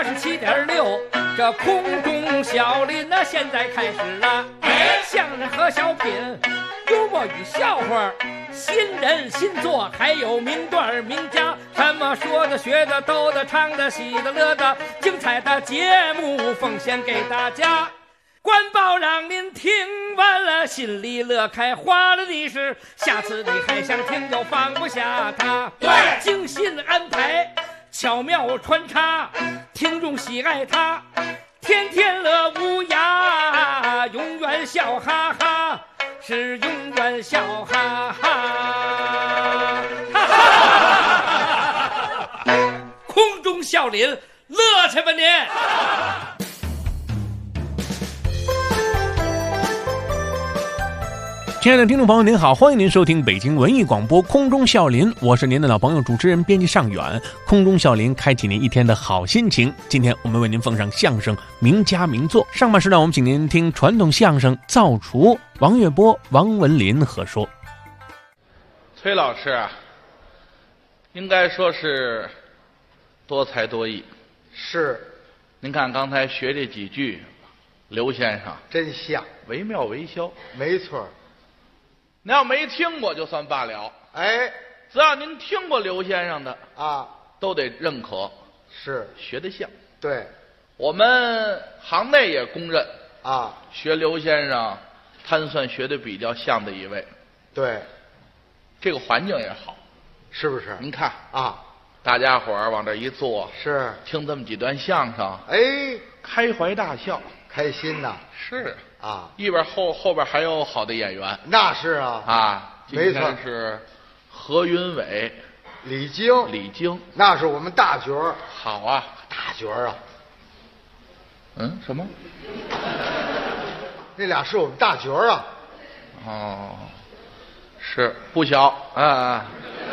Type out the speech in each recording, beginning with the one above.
87.6，这空中小林呢，现在开始了。相声和小品，幽默与笑话，新人新作，还有名段名家，什么说的、学的、逗的、唱的、喜的、乐的，精彩的节目奉献给大家。官报让您听完了，心里乐开花了的是，下次你还想听就放不下它。对，精心安排，巧妙穿插，听众喜爱它，天天乐无涯，永远笑哈哈，是永远笑哈哈。空中笑林，乐去吧您！ 亲爱的听众朋友您好，欢迎您收听北京文艺广播空中笑林，我是您的老朋友主持人编辑尚远。空中笑林开启您一天的好心情。今天我们为您奉上相声名家名作，上半时段我们请您听传统相声造厨，王月波、王文林合说。 崔老师啊，应该说是多才多艺。 是， 您看刚才学这几句，刘先生真像， 惟妙惟肖。 没错。 您要没听过就算罢了， 哎， 只要您听过刘先生的啊， 都得认可， 是学得像。 对， 我们行内也公认啊， 学刘先生，他算学得比较像的一位。 对， 这个环境也好， 是不是？ 您看啊， 大家伙儿往这一坐， 是听这么几段相声， 哎， 开怀大笑， 开心呐。 是啊， 一边后边还有好的演员。 那是啊， 啊， 没错， 今天是何云伟、 李菁， 李菁， 那是我们大角儿。 好啊， 大角儿啊。 什么？ 那俩是我们大角儿啊。 哦，是不小啊。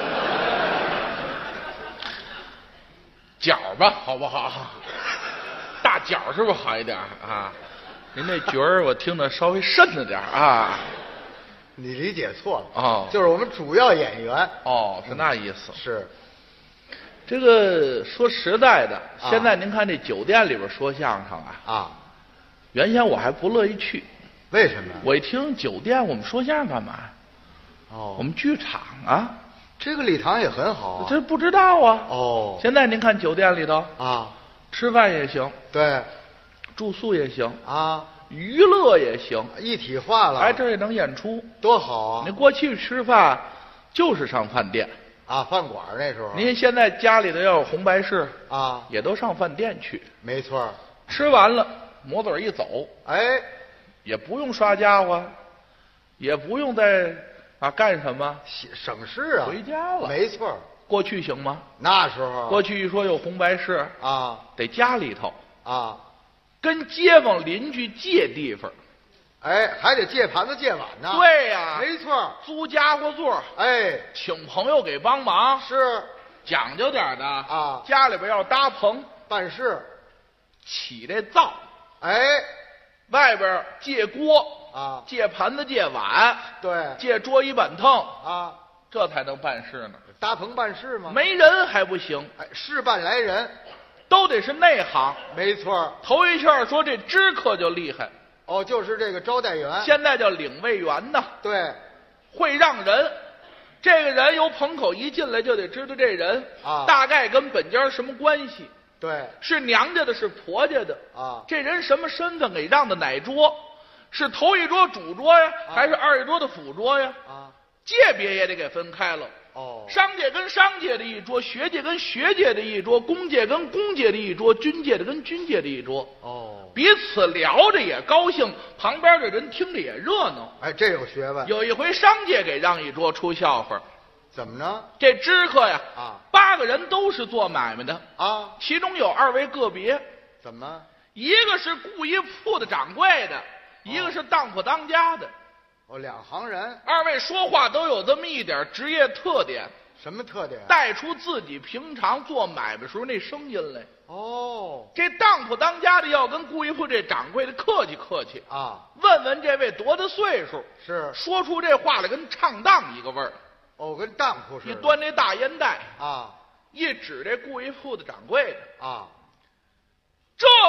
角吧，好不好？大角是不是好一点啊？您那角儿我听得稍微深了点啊。 你理解错了哦， 就是我们主要演员。 哦，是那意思。 是， 这个说实在的，现在您看这酒店里边说相声啊，原先我还不乐意去。 为什么？ 我一听酒店，我们说相声干嘛？ 哦， 我们剧场啊。 这个礼堂也很好啊。 这不知道啊。 哦， 现在您看酒店里头啊， 吃饭也行， 对， 住宿也行啊， 娱乐也行， 一体化了。 哎，这也能演出， 多好啊！ 您过去吃饭就是上饭店啊，饭馆那时候。 您现在家里头要有红白事啊， 也都上饭店去。 没错。 吃完了抹嘴一走， 哎， 也不用刷家伙，也不用再干什么， 省事啊， 回家了。 没错。 过去行吗？ 那时候过去一说有红白事啊， 得家里头啊， 跟街坊邻居借地方， 哎，还得借盘子借碗呢。 对呀， 没错。 租家伙座， 哎， 请朋友给帮忙， 是讲究点的啊。 家里边要搭棚办事， 起这灶， 哎， 外边借锅啊， 借盘子借碗， 对， 借桌椅板凳啊， 这才能办事呢。 搭棚办事吗？ 没人还不行， 哎，事办来人， 都得是内行。 没错。 头一下说这知客就厉害， 哦，就是这个招待员， 现在叫领位员呐。 对， 会让人，这个人由棚口一进来就得知道这人啊， 大概跟本家什么关系。 对， 是娘家的，是婆家的啊。 这人什么身份，给让的哪桌？是头一桌主桌呀，还是二一桌的辅桌呀？ 啊， 界别也得给分开了。 哦， 商界跟商界的一桌，学界跟学界的一桌，公界跟公界的一桌，军界的跟军界的一桌。 哦， 彼此聊着也高兴，旁边的人听着也热闹。 哎，这有学问。 有一回商界给让一桌出笑话， 怎么呢？ 这知客呀，8个人都是做买卖的啊， 其中有2位个别。 怎么？ 一个是布衣铺的掌柜的，一个是当铺当家的。 哦，两行人。 2位说话都有这么一点职业特点。 什么特点？ 带出自己平常做买卖时候那声音来。 哦， 这当铺当家的要跟布衣铺这掌柜的客气客气啊， 问问这位多大岁数， 是说出这话来跟唱当一个味儿。 哦，跟当铺似的。 一端那大烟袋啊， 一指这布衣铺的掌柜的啊，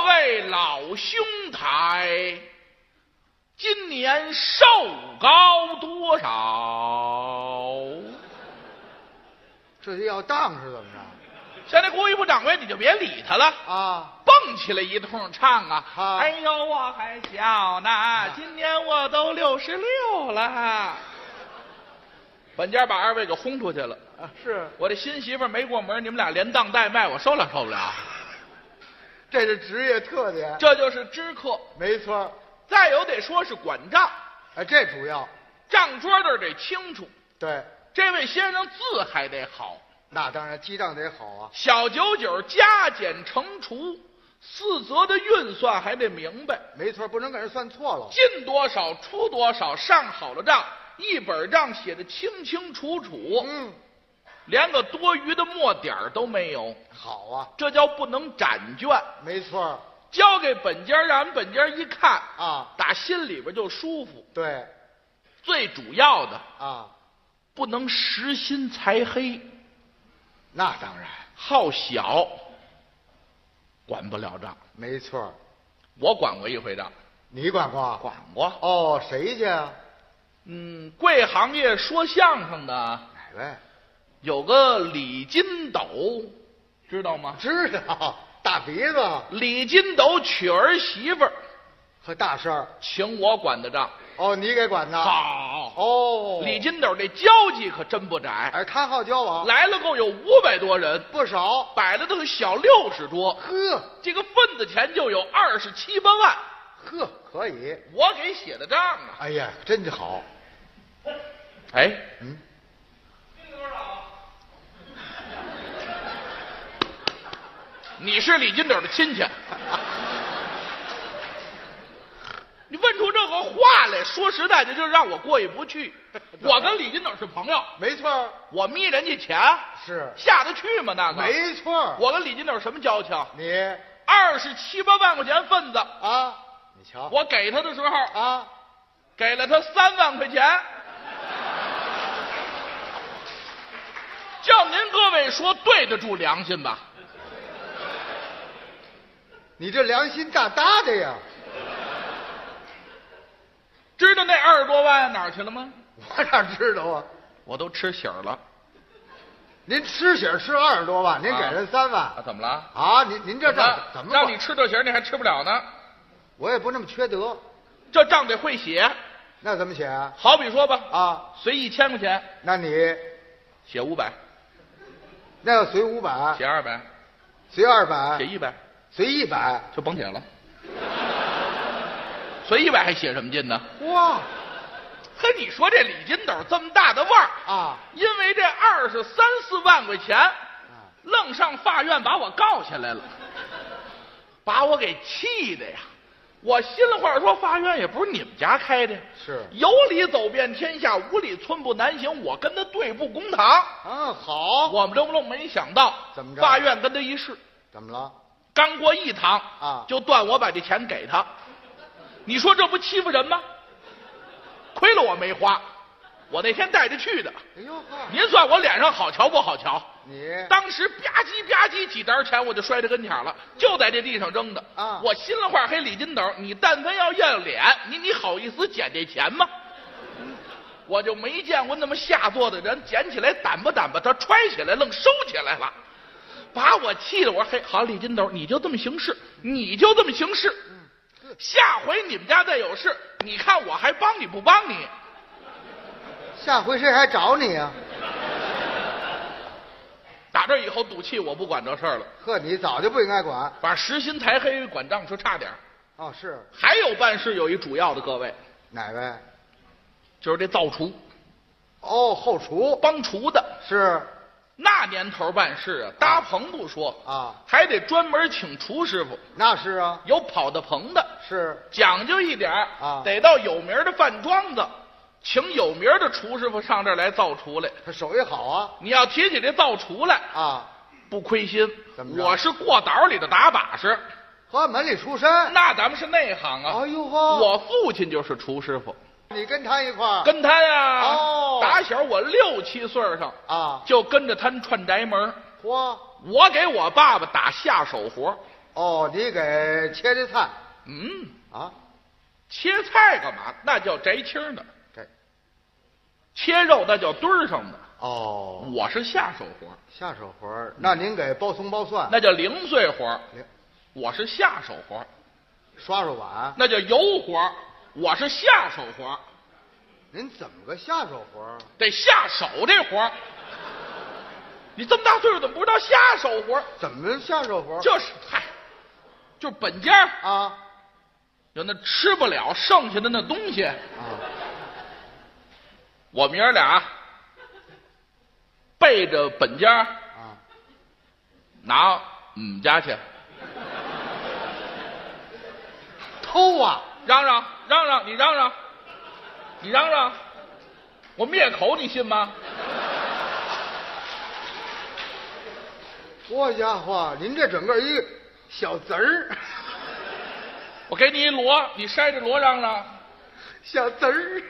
位老兄台，今年寿高多少？ 这就要当是怎么着？ 现在故意不掌柜，你就别理他了啊！ 蹦起来一通唱啊！ 哎呦，我还小呢，今年我都66了。本家把二位给轰出去了啊！是我这新媳妇没过门，你们俩连当带卖，我受不了。 这是职业特点， 这就是知客， 没错。 再有得说是管账， 哎，这主要账桌子得清楚。 对， 这位先生字还得好。 那当然，记账得好啊。 小九九加减乘除4则的运算还得明白。 没错，不能给人算错了。 进多少出多少，上好了账，一本账写得清清楚楚。连个多余的墨点都没有。 好啊， 这叫不能展卷。 没错， 交给本家，让人本家一看啊， 打心里边就舒服。 对， 最主要的啊， 不能实心财黑。 那当然， 好小，管不了账。 没错， 我管过一回账。 你管过？ 管过。 哦，谁去啊？ 贵行业说相声的哪位？ 有个李金斗，知道吗？ 知道，大鼻子。 李金斗娶儿媳妇儿， 和大事儿， 请我管的账。 哦，你给管的。 好。 哦， 李金斗这交际可真不窄。 哎，他好交往， 来了够有500多人， 不少， 摆了都是小60多。 呵， 这个份子钱就有27、8万。 呵，可以。 我给写的账啊。 哎呀，真的好。 哎，你是李金斗的亲戚，你问出这个话来，说实在的，就让我过意不去。我跟李金斗是朋友， 没错， 我眯人家钱是下得去吗？那个没错。 我跟李金斗什么交情？ 你 27、8万块钱份子啊，你瞧， 我给他的时候啊， 给了他3万块钱。叫您各位说对得住良心吧？ 你这良心大大的呀！ 知道那20多万哪儿去了吗？ 我哪知道啊？ 我都吃喜儿了。 您吃喜吃20多万，您给人3万啊？怎么了？ 啊，您这账怎么？ 让你吃这喜儿，你还吃不了呢？ 我也不那么缺德， 这账得会写。 那怎么写啊？ 好比说吧， 啊， 随1000块钱， 那你写500。 那要随500， 写200， 随200， 写100， 随100 就甭写了。随100还写什么劲呢？ 哇， 嘿，你说这李金斗这么大的腕儿啊， 因为这23、4万块钱，愣上法院把我告下来了，把我给气的呀！我心里话说，法院也不是你们家开的， 是有理走遍天下，无理寸步难行。我跟他对簿公堂。 好， 我们这没想到， 怎么着？ 法院跟他一试， 怎么了？ 刚过一堂啊， 就断我把这钱给他。你说这不欺负人吗？亏了我没花，我那天带着去的。 哎呦呵， 您算我脸上好瞧不好瞧？ 你当时吧唧吧唧几沓钱我就摔在跟前了，就在这地上扔的啊！ 我心里话，嘿，李金斗，你但凡要脸，你好意思捡这钱吗？我就没见过那么下作的人，捡起来掸吧掸吧，他揣起来愣收起来了，把我气得我说嘿，好，李金斗，你就这么行事，你就这么行事。下回你们家再有事，你看我还帮你不帮你？ 下回谁还找你啊？ 打这以后赌气，我不管这事儿了。 呵，你早就不应该管。 反正实心财黑管账就差点。 哦，是。 还有办事有一主要的，各位， 哪位？ 就是这造厨。 哦，后厨帮厨的。 是。 那年头办事啊，搭棚不说啊， 还得专门请厨师傅。 那是啊， 有跑大棚的， 是讲究一点啊， 得到有名的饭庄子，请有名的厨师傅上这儿来造厨来。 他手艺好啊。 你要提起这造厨来啊， 不亏心。 怎么着？ 我是过岛里的打把式， 和门里出身。 那咱们是内行啊。 哎呦呵， 我父亲就是厨师傅。 你跟他一块儿？ 跟他呀。 哦。 打小我6、7岁上啊， 就跟着他串宅门。 嚯！ 我给我爸爸打下手活。 哦，你给切的菜啊？ 切菜干嘛？那叫摘青的。 这切肉那叫墩儿上的。 哦， 我是下手活， 下手活儿。那您给包葱包蒜， 那叫零碎活。 零我是下手活， 刷刷碗， 那叫油活。我是下手活， 您怎么个下手活儿？ 得下手这活。你这么大岁数怎么不知道下手活？ 怎么下手活儿？ 就是嗨，就是本家啊有那吃不了剩下的那东西， 啊， 我们爷俩背着本家拿我们家去偷啊！ 嚷嚷嚷嚷，你嚷嚷，你嚷嚷，我灭口，你信吗？ 我家伙，您这整个一个小贼儿， 我给你一锣，你筛着锣嚷嚷。 小贼儿。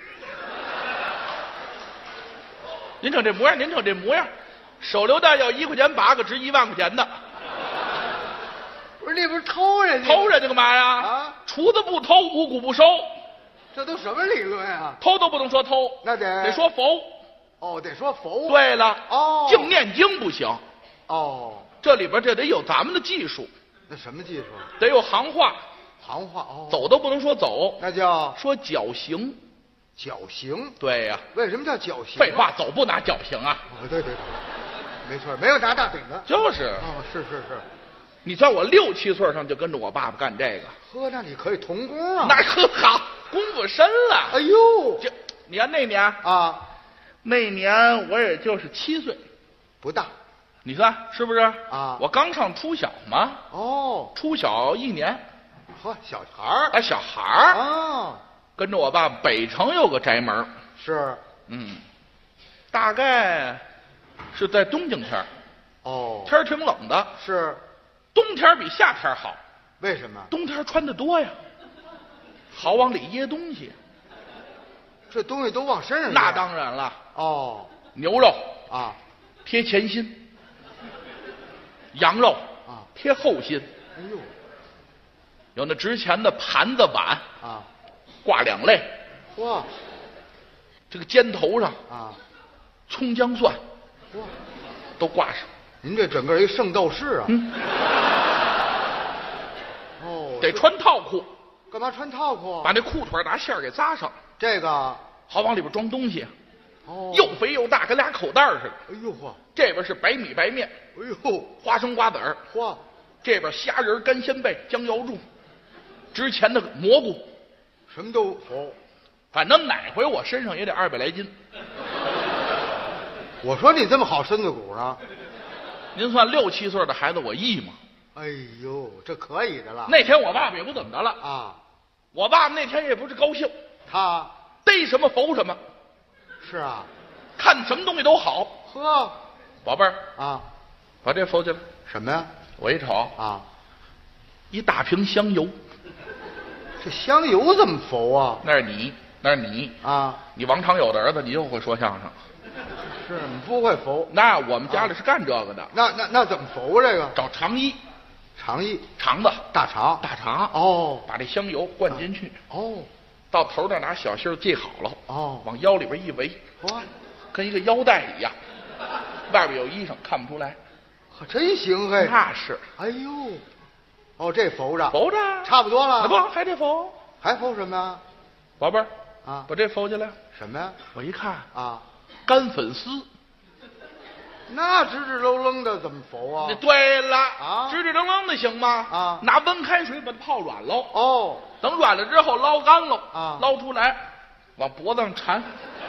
您瞅这模样，您瞅这模样，手榴弹要1块钱8个，值1万块钱的。 不是，那不是偷人家？ 偷人家干嘛呀？ 啊！ 厨子不偷，五谷不收。 这都什么理论啊？ 偷都不能说偷， 那得说佛。 哦，得说佛。 对了， 哦， 净念经不行。 哦， 这里边这得有咱们的技术， 那什么技术？ 得有行话， 行话哦。 走都不能说走， 那叫说绞刑。 绞刑。 对呀、 为什么叫绞刑？ 废话，走不拿绞刑啊？ 哦，对对对，没错，没有拿大顶的。 就是， 哦，是是是。 你在我6、7岁上就跟着我爸爸干这个， 呵，那你可以童工啊。 那呵好，功夫深了。 哎呦， 这你看那年啊， 那年我也就是7岁， 不大。 你看是不是啊我刚上初小嘛， 哦， 初小1年， 呵，小孩儿哎，小孩儿啊， 跟着我爸北城有个宅门， 是大概是在冬景天儿， 哦， 天儿挺冷的， 是冬天比夏天好， 为什么？ 冬天穿的多呀，好往里掖东西。 这东西都往身上那掖当然了， 哦牛肉啊贴前心，羊肉啊， 贴后心， 哎呦有那值钱的盘子碗啊， 挂2类， 哇这个肩头上啊葱姜蒜哇， 都挂上。 您这整个一圣斗士啊！哦， 得穿套裤， 干嘛穿套裤啊？ 把那裤腿拿线儿给扎上， 这个好往里边装东西， 哦， 又肥又大，跟俩口袋似的。 哎呦嚯， 这边是白米白面， 哎呦花生瓜子儿， 嚯， 这边虾仁、干鲜贝、姜瑶柱，值钱的蘑菇， 什么都否。 反正哪回我身上也得200来斤。 我说你这么好身子骨呢？ 您算6、7岁的孩子我义吗？ 哎呦，这可以的了。 那天我爸爸也不怎么着了， 啊， 我爸爸那天也不是高兴， 他逮什么否什么， 是啊， 看什么东西都好。 呵宝贝儿， 啊， 把这否起来。 什么呀？ 我一瞅， 啊， 一大瓶香油， 这香油怎么浮啊？ 那是你，那是你， 啊， 你王长友的儿子，你又会说相声。 是你不会浮。 那我们家里是干这个的， 那怎么浮这个？ 找肠衣， 肠衣， 肠子， 大肠。 大肠， 哦把这香油灌进去， 哦到头那儿拿小芯儿系好了， 哦， 往腰里边一围， 哇， 跟一个腰带一样，外边有衣裳看不出来。 可真行嘿！ 那是哎呦，哦，这浮着， 否着， 差不多了。 那不还得否？ 还浮什么呀？ 宝贝儿啊， 把这否起来。 什么呀？ 我一看， 啊， 干粉丝。 那直直愣愣的怎么浮啊？ 对了啊直直愣愣的行吗？ 啊拿温开水把它泡软喽， 哦， 等软了之后捞干喽， 啊捞出来，往脖子上缠。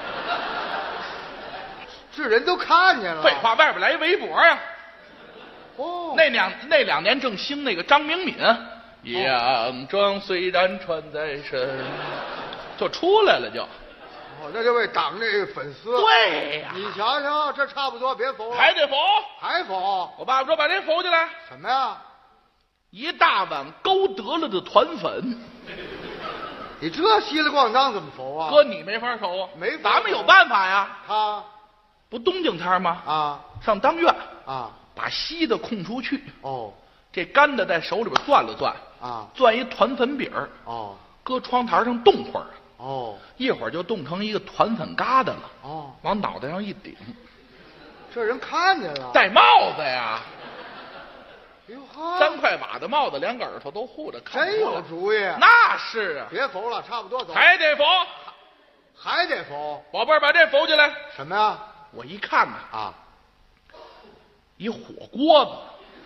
这人都看见了。 废话，外边来一围脖呀。 哦， 那2年正兴那个张明敏，洋装虽然穿在身，就出来了就。 哦，那就为挡这个粉丝。 对呀， 你瞧瞧，这差不多，别浮了。 还得否。 还浮？ 我爸爸说把这否起来， 什么呀？ 一大碗勾得了的团粉， 你这稀里咣当怎么浮啊？ 哥你没法守， 没法咱们有办法呀。 他不东景天吗？ 啊上当院啊把稀的空出去， 哦， 这干的在手里边攥了攥， 啊， 攥一团粉饼儿， 哦， 搁窗台上冻会儿， 哦， 一会儿就冻成一个团粉疙瘩了， 哦， 往脑袋上一顶， 这人看见了， 戴帽子呀哟呵， ，3块瓦的帽子，两个耳朵都护着，看不真有出来主意。 那是啊， 别否了，差不多走。 还得否， 还得否？ 宝贝儿把这否进来。 什么呀？ 我一看呐， 啊， 一火锅子，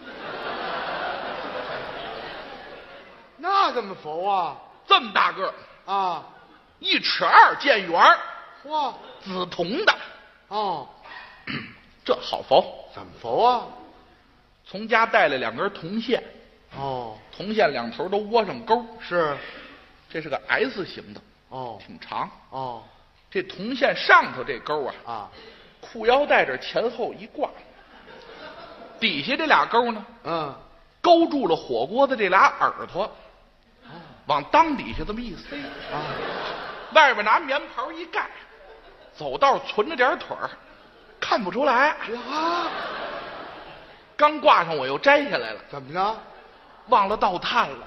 那怎么否啊？ 这么大个儿啊， ，1.2尺见圆儿， 嚯， 紫铜的， 哦， 这好否？ 怎么否啊？ 从家带来2根铜线， 哦， 铜线两头都窝上钩， 是， 这是个 S 型的， 哦， 挺长。 哦， 这铜线上头这钩啊， 啊， 裤腰带这前后一挂，底下这俩钩呢， 嗯， 勾住了火锅的这俩耳朵，往裆底下这么一塞， 啊， 外边拿棉袍一盖，走道存着点腿儿，看不出来。 呀， 刚挂上我又摘下来了， 怎么着？ 忘了倒炭了。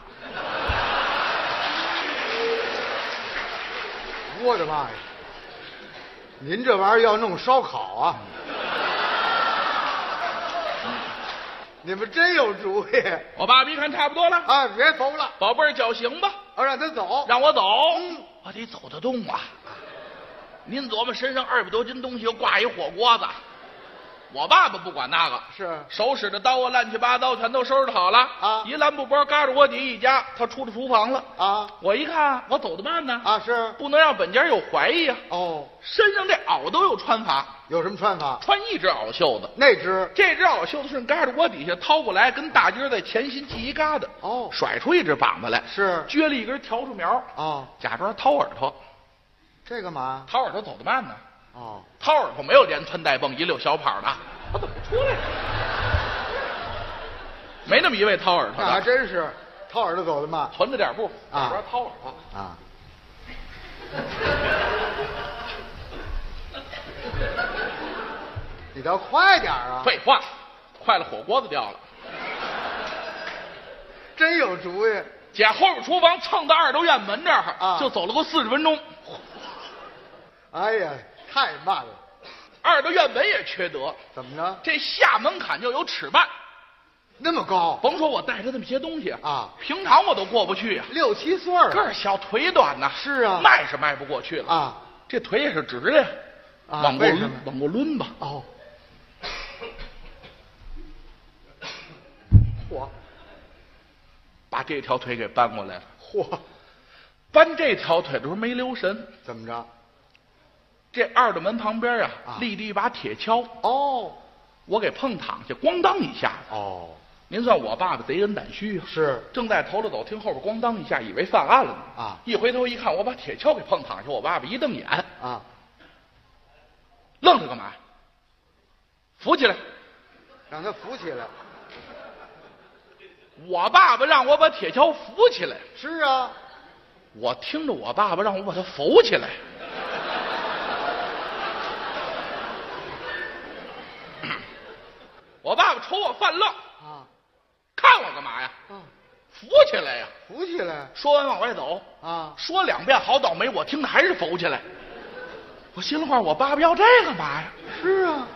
我的妈呀！您这玩意儿要弄烧烤啊？你们真有主意！ 我爸爸一看差不多了， 啊，别否了， 宝贝儿脚行吧？ 让他走。 让我走，我得走得动啊。您琢磨身上200多斤东西，又挂一火锅子，我爸爸不管那个， 是手使的刀啊，乱七八糟全都收拾好了啊一蓝布包嘎着锅底一夹，他出了厨房了。 啊我一看，我走得慢呢， 啊，是不能让本家有怀疑啊。 哦， 身上这袄都有穿法， 有什么穿法？ 穿一只袄袖子， 那只这只袄袖子顺嘎着锅底下掏过来，跟大街在前心系一疙瘩， 哦甩出一只膀子来， 是撅了一根笤帚苗， 哦， 假装掏耳朵， 这干嘛？ 掏耳朵走得慢呢。 哦， 掏耳朵没有连窜带蹦一溜小跑的，我怎么不出来呢？没那么一位掏耳朵那还的， 真是，掏耳朵走的慢存着点步， 啊假装掏耳朵。 啊。你倒快点啊！ 废话，快了火锅子掉了。 真有主意。 姐后边厨房蹭到2楼院门这儿， 啊就走了个40分钟。 哎呀，太慢了。 2楼院门也缺德， 怎么着？ 这下门槛就有尺半。 那么高？ 甭说我带着这么些东西啊平常我都过不去呀、 6、7岁儿个儿小，腿短呐。 是啊迈是迈不过去了啊。 这腿也是直的呀， 啊往过抡为什么， 往过抡吧。 哦，嚯把这条腿给搬过来了。 嚯， 搬这条腿的时候没留神， 怎么着？ 这2道门旁边啊啊立着一把铁锹， 哦我给碰躺下，咣当一下。 哦， 您算我爸爸贼人胆虚啊！ 是正在头着走，听后边咣当一下，以为犯案了呢。 啊一回头一看，我把铁锹给碰躺下，我爸爸一瞪眼， 啊， 愣着干嘛？扶起来！ 让他扶起来。 我爸爸让我把铁锹扶起来， 是啊， 我听着我爸爸让我把它扶起来。我爸爸瞅我犯愣， 啊看我干嘛呀？ 啊， 扶起来呀！ 扶起来说完往外走， 啊， 说2遍好倒霉，我听着还是扶起来。我心里话，我爸爸要这干嘛呀？ 是啊，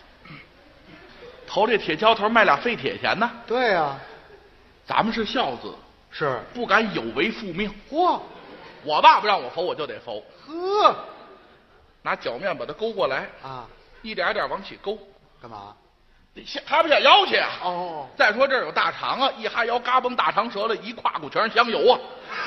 投这铁锹头卖俩废铁钱呢。 对啊， 咱们是孝子， 是， 不敢有违父命。 嚯， 我爸爸让我扶，我就得扶， 呵， 拿脚面把它勾过来， 啊， 一点点往起勾， 干嘛？ 得下哈不下腰去啊。 哦， 再说这儿有大肠啊，一哈腰嘎嘣大肠折了，一胯骨全是香油啊。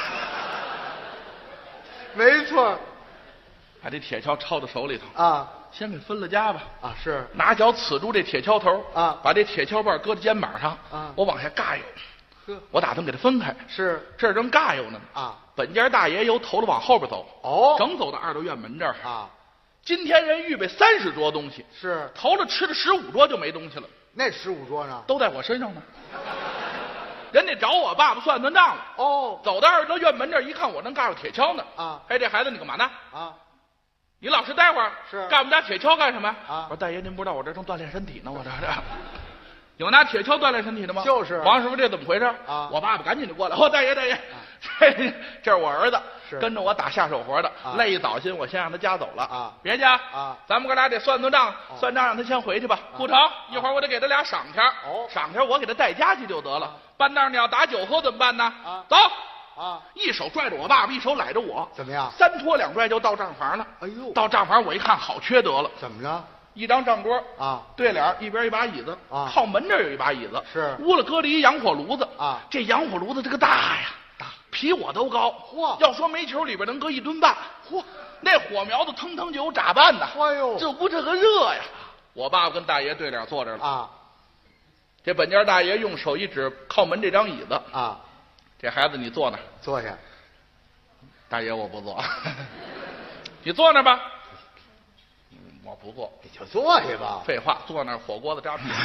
没错把这铁锹抄到手里头， 啊先给分了家吧。 啊，是拿脚刺住这铁锹头啊把这铁锹把搁在肩膀上啊我往下尬悠， 呵， 我打算给它分开。 是这儿正尬悠呢啊， 本家大爷由头了往后边走， 哦整走到2楼院门这儿。 啊， 今天人预备30桌东西， 是头了吃了15桌就没东西了， 那15桌呢？ 都在我身上呢。人得找我爸爸算算账了。 哦走到2楼院门这儿一看，我正尬着铁锹呢。 啊哎，这孩子你干嘛呢？ 啊， 你老实待会儿。 是干我们家铁锹干什么呀？ 啊我说大爷您不知道我这正锻炼身体呢，我这。 有拿铁锹锻炼身体的吗？ 就是王师傅，这怎么回事啊？ 我爸爸赶紧就过来，大爷，这是我儿子，跟着我打下手活的，累一早心，我先让他家走了啊。 别介啊，咱们哥俩得算账，算账让他先回去吧。不成，一会儿我得给他俩赏钱，赏钱我给他带家去就得了。半道你要打酒喝怎么办呢？走。一手拽着我爸爸，一手揽着我， 怎么样？ 三拖两拽就到账房了。哎呦，到账房我一看，好缺德了。 怎么着？ 一张账桌啊， 对脸一边一把椅子啊， 靠门这儿有一把椅子， 是屋里搁了一洋火炉子啊， 这洋火炉子这个大呀，比我都高， 嚯！ 要说煤球里边能搁1吨半，嚯！那火苗子腾腾就有炸弹呐， 哎呦， 这屋这个热呀！我爸爸跟大爷对脸坐这了啊， 这本家大爷用手一指靠门这张椅子啊， 这孩子你坐那儿， 坐下。 大爷我不坐，你坐那儿吧。我不坐， 你就坐下吧。 废话，坐那儿火锅子扎屁股。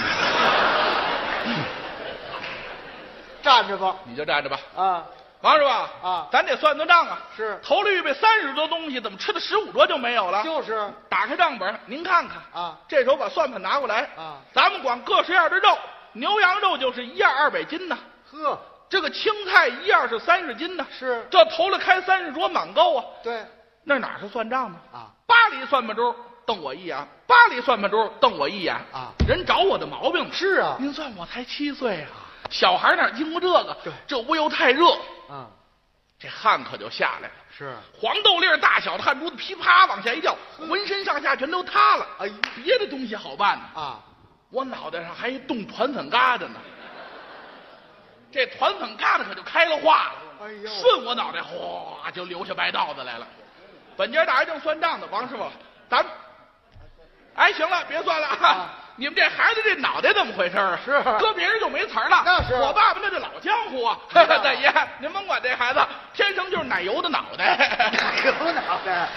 站着吧。 你就站着吧。 啊， 王师傅啊， 咱得算账啊。 是。 头里预备30桌东西，怎么吃的15桌就没有了？ 就是。 打开账本，您看看啊。 这时候把算盘拿过来啊。 咱们光各式样的肉，牛羊肉就是1样200斤呢。 呵。 这个青菜1样是30斤呢。 是。 这头里开30桌满够啊。 对。 那哪是算账呢？ 啊。 巴黎算盘桌瞪我一眼，巴黎算盘桌瞪我一眼啊！ 人找我的毛病是啊， 您算我才7岁啊，小孩哪经过这个？ 对， 这屋又太热，这汗可就下来了。 是黄豆粒大小的汗珠子噼啪往下一掉，浑身上下全都塌了。 哎， 别的东西好办呢啊， 我脑袋上还一冻团粉疙瘩呢，这团粉疙瘩可就开了化了。 哎呦， 顺我脑袋哗就流下白道子来了。本家大爷正算账呢，王师傅，咱，哎，行了，别算了啊！你们这孩子这脑袋怎么回事啊？ 是搁别人就没词儿了。 那是我爸爸那是老江湖啊！大爷，您甭管这孩子，天生就是奶油的脑袋。 奶油脑袋。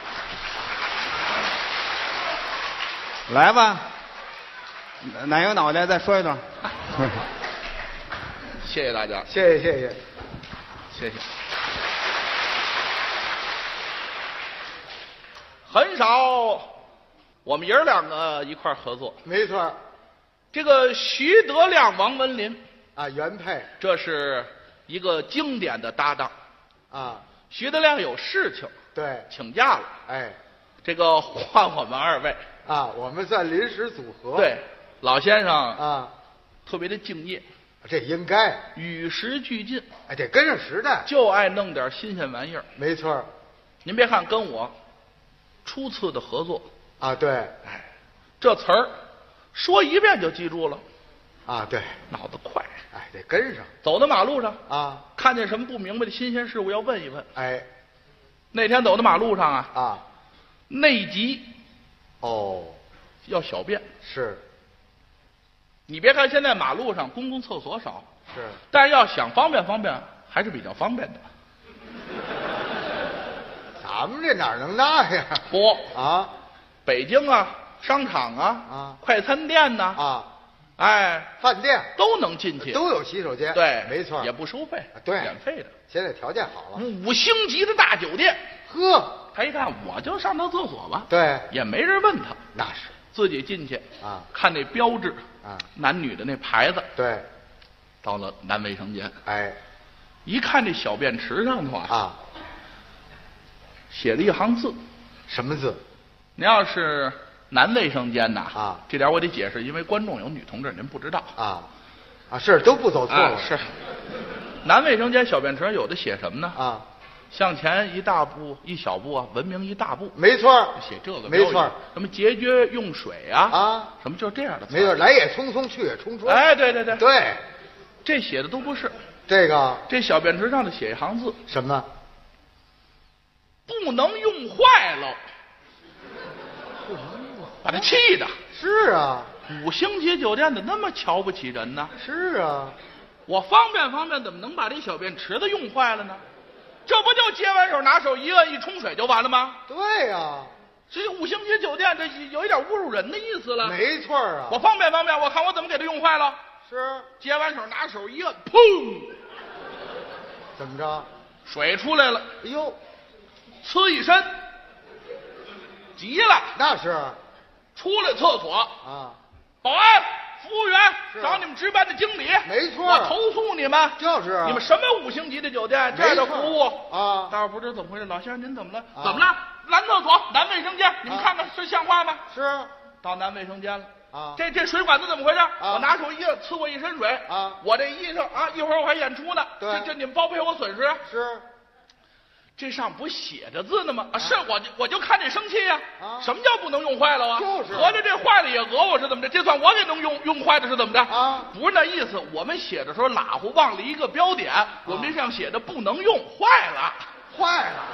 来吧，奶油脑袋再说一段。 谢谢大家， 谢谢谢谢谢谢。很少，我们爷儿两个一块儿合作。 没错。 这个徐德亮、王文林啊，原配， 这是一个经典的搭档啊。 徐德亮有事情， 对， 请假了， 哎， 这个换我们2位啊，我们算临时组合。 对，老先生啊， 特别的敬业， 这应该与时俱进， 哎，得跟上时代， 就爱弄点新鲜玩意儿。 没错。 您别看跟我初次的合作啊，对， 哎，这词儿说一遍就记住了啊，对， 脑子快， 哎，得跟上。 走到马路上啊， 看见什么不明白的新鲜事物要问一问。 哎， 那天走到马路上啊， 内急， 哦， 要小便。 是。 你别看现在马路上公共厕所少， 是， 但是要想方便方便，还是比较方便的。 咱们这哪能那样？ 不啊， 北京啊，商场啊，快餐店呐， 啊， 哎， 饭店都能进去， 都有洗手间。 对， 没错， 也不收费， 对， 免费的。 现在条件好了 ，5星级的大酒店。 呵， 他一看，我就上趟厕所吧。 对， 也没人问他， 那是自己进去啊， 看那标志啊， 男女的那牌子。 对， 到了男卫生间， 哎， 一看这小便池上头啊， 写了一行字。 什么字？ 您要是男卫生间呐， 啊， 这点我得解释，因为观众有女同志，您不知道啊，啊是都不走错了， 是。男卫生间小便池有的写什么呢？ 啊， 向前一大步一小步啊，文明一大步。 没错， 写这个没错。 什么节约用水啊？ 啊， 什么就是这样的词。 没错，来也匆匆，去也匆匆。 哎，对对对对， 这写的都不是。 这小便池上头写一行字， 什么？ 不能用坏了。把他气的。 是啊 ，5星级酒店怎么那么瞧不起人呢？ 是啊， 我方便方便，怎么能把这小便池子用坏了呢？这不就接完手拿手一摁一冲水就完了吗？ 对呀， 这5星级酒店这有一点侮辱人的意思了。 没错啊， 我方便方便，我看我怎么给它用坏了。 是， 接完手拿手一摁，砰！ 怎么着？ 水出来了。 哎呦， 呲一身，急了。 那是。 出来厕所啊， 保安服务员找你们值班的经理。 没错， 我投诉你们， 就是啊， 你们什么5星级的酒店这样的服务啊？ 大伙不知道怎么回事，老先生您怎么了？怎么了？男厕所、男卫生间，你们看看这像话吗？ 是， 到男卫生间了。 啊， 这水管子怎么回事？我拿手一呲我一身水啊！ 我这衣裳啊，一会儿我还演出呢。 对， 这你们包赔我损失？ 是， 这上不写着字呢吗？是，我就看这生气呀！什么叫不能用坏了啊？ 就是， 合着这坏了也讹我是怎么着？这算我给能用坏的是怎么着？ 啊， 不是那意思，我们写的时候拉乎忘了一个标点，我们这上写的不能用坏了， 坏了。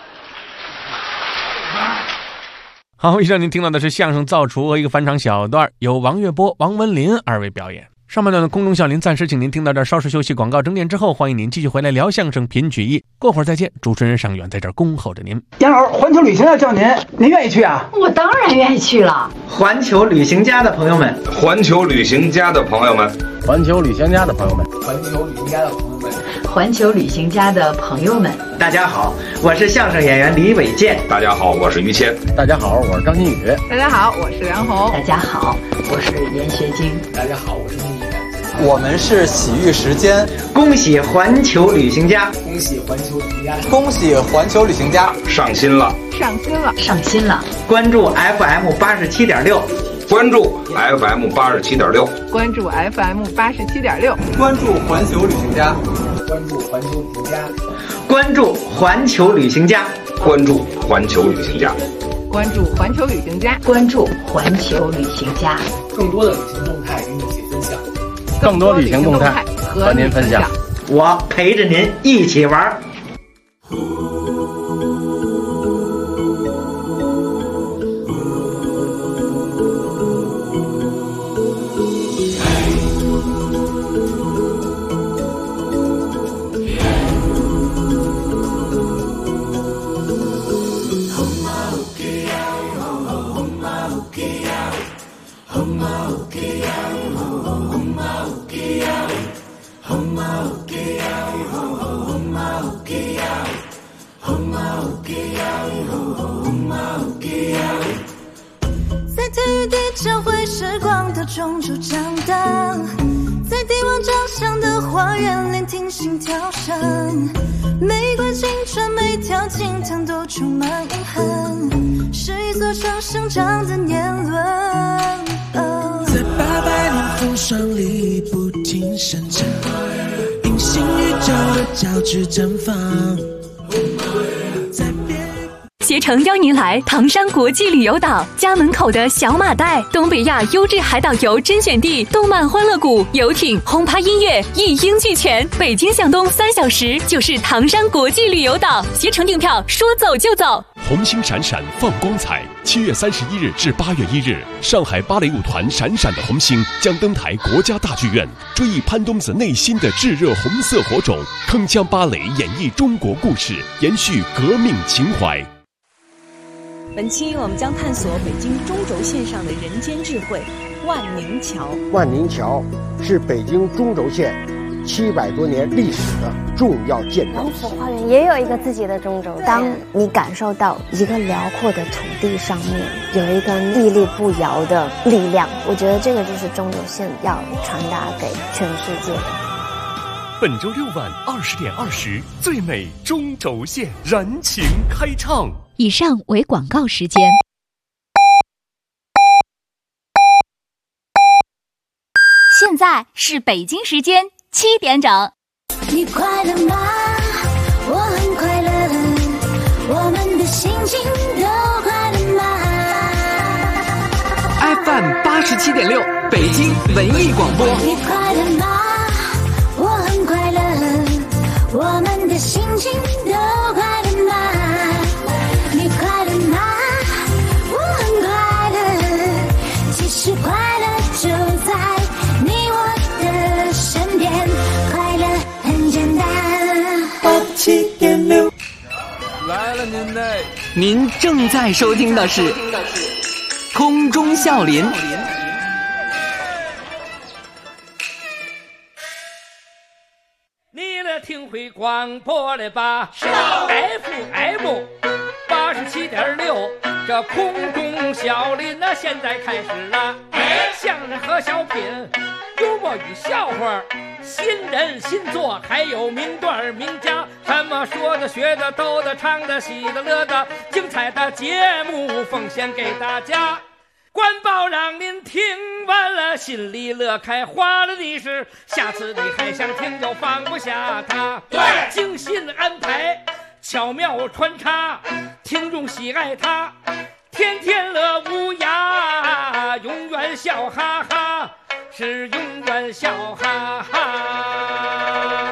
好，以上您听到的是相声造厨和一个返场小段，由王月波、王文林二位表演。上半段的空中笑林暂时请您听到这儿，稍事休息，广告整点之后，欢迎您继续回来聊相声品曲艺。过会儿再见，主持人尚远在这儿恭候着您。 杨老师，环球旅行要叫您愿意去啊？ 我当然愿意去了。 环球旅行家的朋友们， 环球旅行家的朋友们， 环球旅行家的朋友们， 环球旅行家的朋友们，环球旅行家的朋友们， 大家好，我是相声演员李伟健。 大家好，我是于谦。 大家好，我是张馨予。 大家好，我是梁红。 大家好，我是严学晶。 大家好，我是聂远。 我们是喜遇时间， 恭喜环球旅行家， 恭喜环球旅行家， 恭喜环球旅行家上心了， 上心了， 上心了！ 关注 FM 87.6， 关注 FM 87.6， 关注 FM 87.6， 关注环球旅行家， 关注环球旅行家， 关注环球旅行家， 关注环球旅行家， 关注环球旅行家， 关注环球旅行家， 更多的旅行动态与你一起分享， 更多旅行动态和您分享， 我陪着您一起玩。 在体育地交汇时光的中州长大，在帝王长相的花园聆听心跳声，每段青春每条青藤都充满遗憾，是一座城生长的年轮。 在800年风霜里不停生长，隐形宇宙的交织绽放。 携程邀您来唐山国际旅游岛，家门口的小马袋，东北亚优质海岛游甄选地，动漫欢乐谷，游艇，轰趴音乐，一应俱全。北京向东3小时就是唐山国际旅游岛，携程订票说走就走。 红星闪闪放光彩，7月31日至8月1日，上海芭蕾舞团闪闪的红星将登台国家大剧院，追忆潘冬子内心的炙热红色火种，铿锵芭蕾演绎中国故事，延续革命情怀。 本期我们将探索北京中轴线上的人间智慧——万宁桥。 万宁桥是北京中轴线700多年历史的重要建筑。 王府花园也有一个自己的中轴线。当你感受到一个辽阔的土地上面有一个屹立不摇的力量，我觉得这个就是中轴线要传达给全世界的。 本周6晚20点20，最美中轴线燃情开唱。 以上为广告时间。 现在是北京时间7点整。 你快乐吗？我很快乐，我们的心情都快乐吗 ？FM 87.6，北京文艺广播。 你快乐吗？我很快乐，我们的心情都快乐吗？你快乐吗？我很快乐，其实快乐就在你我的身边，快乐很简单。87.6， 来了您嘞！您正在收听的是空中笑林。 你来听会广播了吧？是啊 ，FM 87.6，这空中笑林现在开始了。 相声和小品，幽默与笑话，新人新作，还有名段名家，什么说的、学的、逗的、唱的、喜的、乐的，精彩的节目奉献给大家。官报让您听完了心里乐开花了的是，下次你还想听就放不下它。对，精心安排，巧妙穿插，听众喜爱它，天天乐无涯，永远笑哈哈，是永远笑哈哈。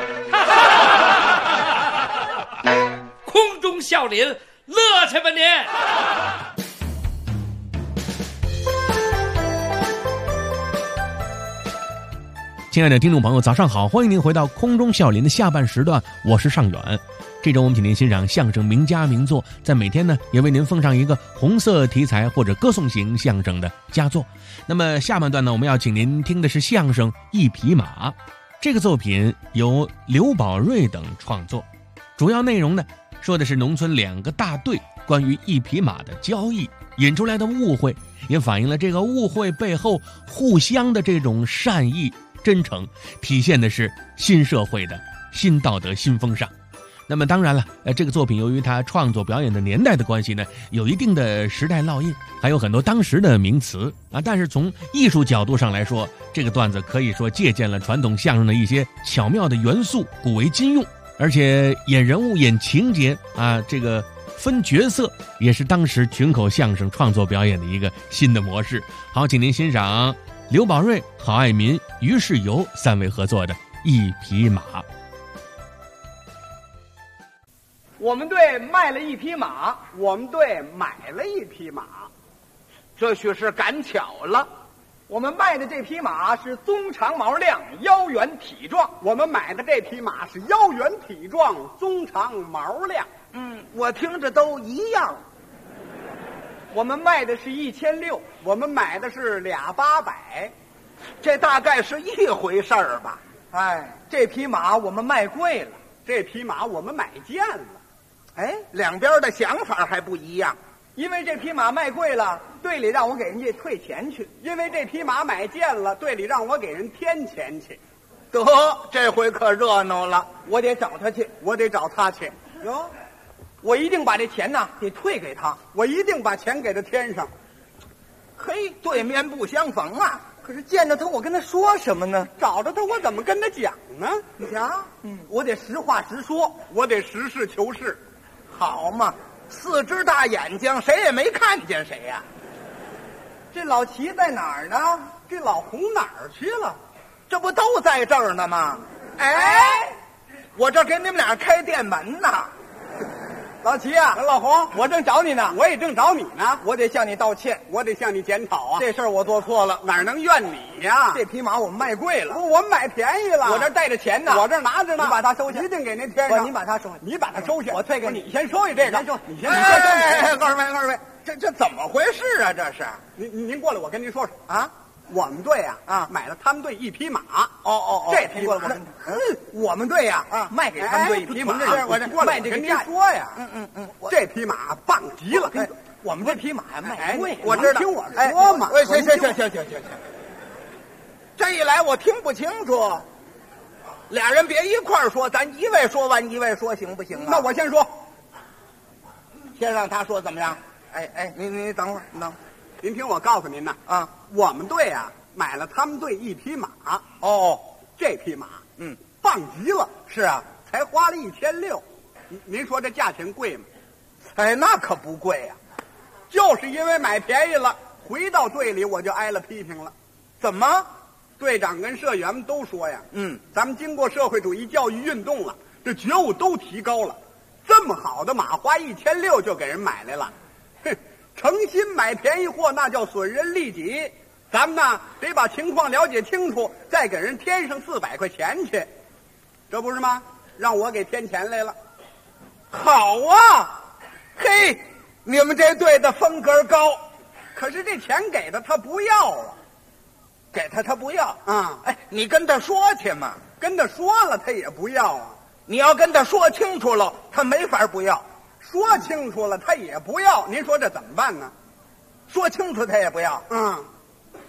空中笑林，乐去吧您！ 亲爱的听众朋友，早上好，欢迎您回到空中笑林的下半时段，我是尚远。这周我们请您欣赏相声名家名作，在每天呢也为您奉上一个红色题材或者歌颂型相声的佳作。那么下半段呢，我们要请您听的是相声《一匹马》。这个作品由刘宝瑞等创作，主要内容呢说的是农村2个大队关于一匹马的交易引出来的误会，也反映了这个误会背后互相的这种善意真诚，体现的是新社会的新道德新风尚。那么当然了，这个作品由于它创作表演的年代的关系呢，有一定的时代烙印，还有很多当时的名词啊。但是从艺术角度上来说，这个段子可以说借鉴了传统相声的一些巧妙的元素，古为今用，而且演人物、演情节啊，这个分角色也是当时群口相声创作表演的一个新的模式。好，请您欣赏刘宝瑞、郝爱民、于世友3位合作的《一匹马》。 我们队卖了一匹马，我们队买了一匹马，这许是赶巧了。我们卖的这匹马是鬃长毛亮，腰圆体壮；我们买的这匹马是腰圆体壮，鬃长毛亮。我听着都一样。我们卖的是1600，我们买的是200-800，这大概是一回事儿吧。哎，这匹马我们卖贵了，这匹马我们买贱了。哎，两边的想法还不一样。因为这匹马卖贵了，队里让我给人家退钱去；因为这匹马买贱了，队里让我给人添钱去。得，这回可热闹了。我得找他去，我得找他去。哟，我一定把这钱呢给退给他，我一定把钱给他添上。嘿，对面不相逢啊！可是见着他，我跟他说什么呢？找着他，我怎么跟他讲呢？你瞧，我得实话实说，我得实事求是。好嘛，4只大眼睛，谁也没看见谁呀。这老齐在哪儿呢？这老红哪儿去了？这不都在这儿呢吗？哎，我这给你们俩开店门呢。老齐啊，老红，我正找你呢，我也正找你呢。我得向你道歉，我得向你检讨啊。这事儿我做错了，哪能怨你呀？这匹马我们卖贵了，我们买便宜了。我这带着钱呢，我这拿着呢。你把它收下，一定给您添上。你把它收下，你把它收下，我退给你。你先收下这个，你先。二位，这怎么回事啊？这是您过来，我跟您说说啊。我们队啊买了他们队一匹马。哦，这匹马我们队呀卖给他们队一匹马。我这卖这个跟您说呀，这匹马棒极了。我们这匹马卖贵，我知道。听我说嘛。行。这一来我听不清楚，俩人别一块儿说，咱一位说完一位说，行不行啊？那我先说，先让他说怎么样？哎，你等会儿，您听我告诉您呢啊，我们队啊买了他们队一匹马。哦，这匹马棒极了。是啊，才花了1600。您说这价钱贵吗？哎，那可不贵呀。就是因为买便宜了，回到队里我就挨了批评了。怎么？队长跟社员们都说呀，咱们经过社会主义教育运动了，这觉悟都提高了。这么好的马花1600就给人买来了，哼！诚心买便宜货，那叫损人利己。咱们呢得把情况了解清楚，再给人添上400块钱去，这不是吗？让我给添钱来了。好啊，嘿，你们这队的风格高。可是这钱给他不要啊，给他不要啊。哎，你跟他说去嘛，跟他说了他也不要啊。你要跟他说清楚了，他没法不要。说清楚了他也不要，您说这怎么办呢？说清楚他也不要。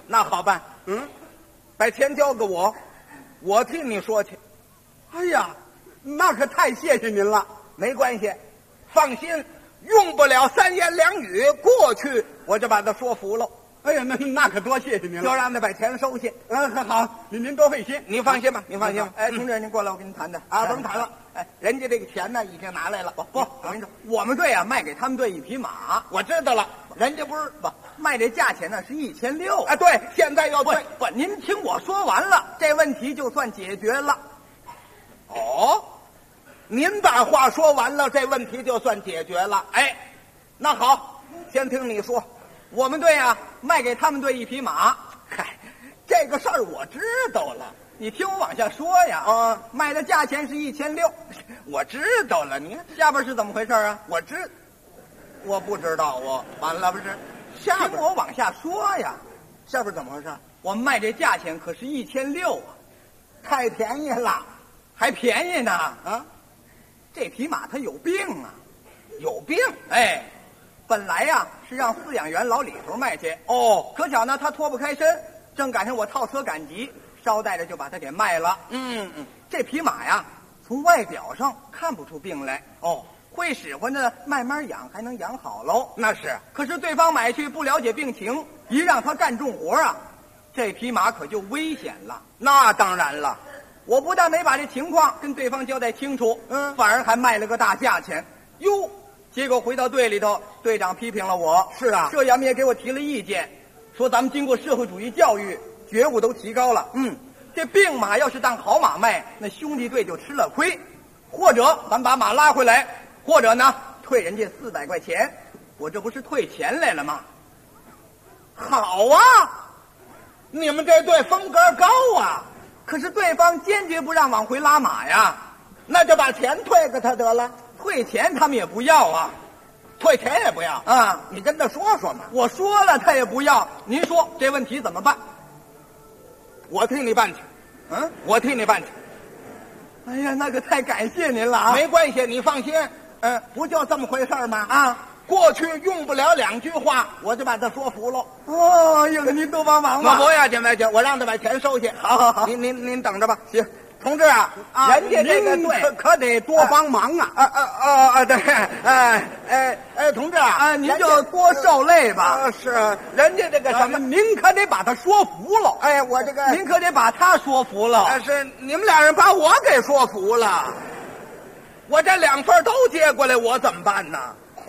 那好办，把钱交给我，我替你说去。 哎呀，那可太谢谢您了。 没关系，放心，用不了3言2语，过去我就把他说服了。 哎呀，那可多谢谢您了。 就让他把钱收下。 好，您多费心。 你放心吧，你放心吧。哎，同志，您过来，我跟您谈谈啊，甭谈了。哎，人家这个钱呢，已经拿来了。不，我跟你说，我们队啊卖给他们队1匹马，我知道了。人家不是卖这价钱呢是1600。哎，对，现在要退。不，您听我说完了，这问题就算解决了。哦，您把话说完了，这问题就算解决了。哎，那好，先听你说。我们队啊卖给他们队1匹马。嗨，这个事儿我知道了，你听我往下说呀。卖的价钱是1600，我知道了。你下边是怎么回事啊？我不知道。完了不是？听我往下说呀。下边怎么回事？我们卖这价钱可是1600啊，太便宜了，还便宜呢啊！这匹马它有病啊，有病。哎。本来呀是让饲养员老李头卖去，可巧呢他脱不开身，正赶上我套车赶集，捎带着就把它给卖了。这匹马呀从外表上看不出病来，会使唤着慢慢养，还能养好喽。那是，可是对方买去不了解病情，一让他干重活啊，这匹马可就危险了。那当然了，我不但没把这情况跟对方交代清楚，反而还卖了个大价钱。哟，结果回到队里头，队长批评了我。是啊，社员们也给我提了意见，说咱们经过社会主义教育，觉悟都提高了。这病马要是当好马卖，那兄弟队就吃了亏。或者咱把马拉回来，或者呢退人家400块钱。我这不是退钱来了吗？好啊，你们这队风格高啊！可是对方坚决不让往回拉马呀，那就把钱退给他得了。退钱他们也不要啊，退钱也不要啊！你跟他说说嘛。我说了他也不要，您说这问题怎么办？我替你办去。我替你办去。哎呀，那个太感谢您了啊！没关系，你放心。不就这么回事吗？过去用不了2句话，我就把他说服了。您多帮忙吧。不要紧，我让他把钱收去。好，您等着吧。行。同志啊，人家这个队可得多帮忙啊！对，同志啊，您就多受累吧。是，人家这个什么，您可得把他说服了。哎，我这个，您可得把他说服了。是，你们俩人把我给说服了，我这2份都接过来，我怎么办呢？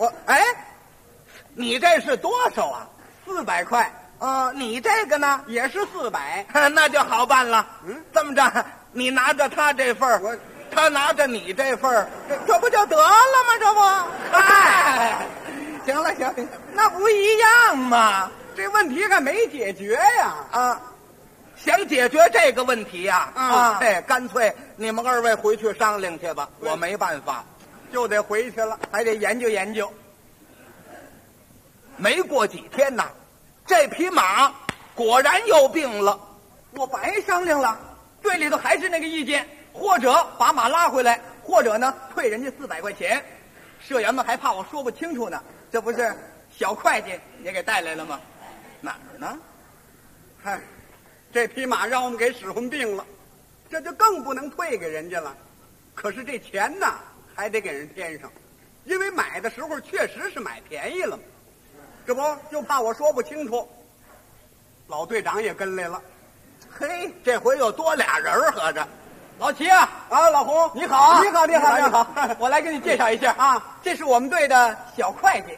你这是多少啊？400块。你这个呢也是400，那就好办了。这么着。你拿着他这份儿，他拿着你这份儿，这不就得了吗？这不，行了，那不一样吗？这问题还没解决呀！想解决这个问题呀？干脆你们2位回去商量去吧，我没办法，就得回去了，还得研究研究。没过几天呐，这匹马果然有病了，我白商量了。队里头还是那个意见，或者把马拉回来，或者呢退人家400块钱。社员们还怕我说不清楚呢，这不是小会计也给带来了吗？哪儿呢？嗨，这匹马让我们给使唤病了，这就更不能退给人家了。可是这钱呢还得给人添上，因为买的时候确实是买便宜了嘛。这不就怕我说不清楚，老队长也跟来了。嘿，这回又多俩人合着。老齐啊，老洪，你好，你好，我来给你介绍一下啊，这是我们队的小会计，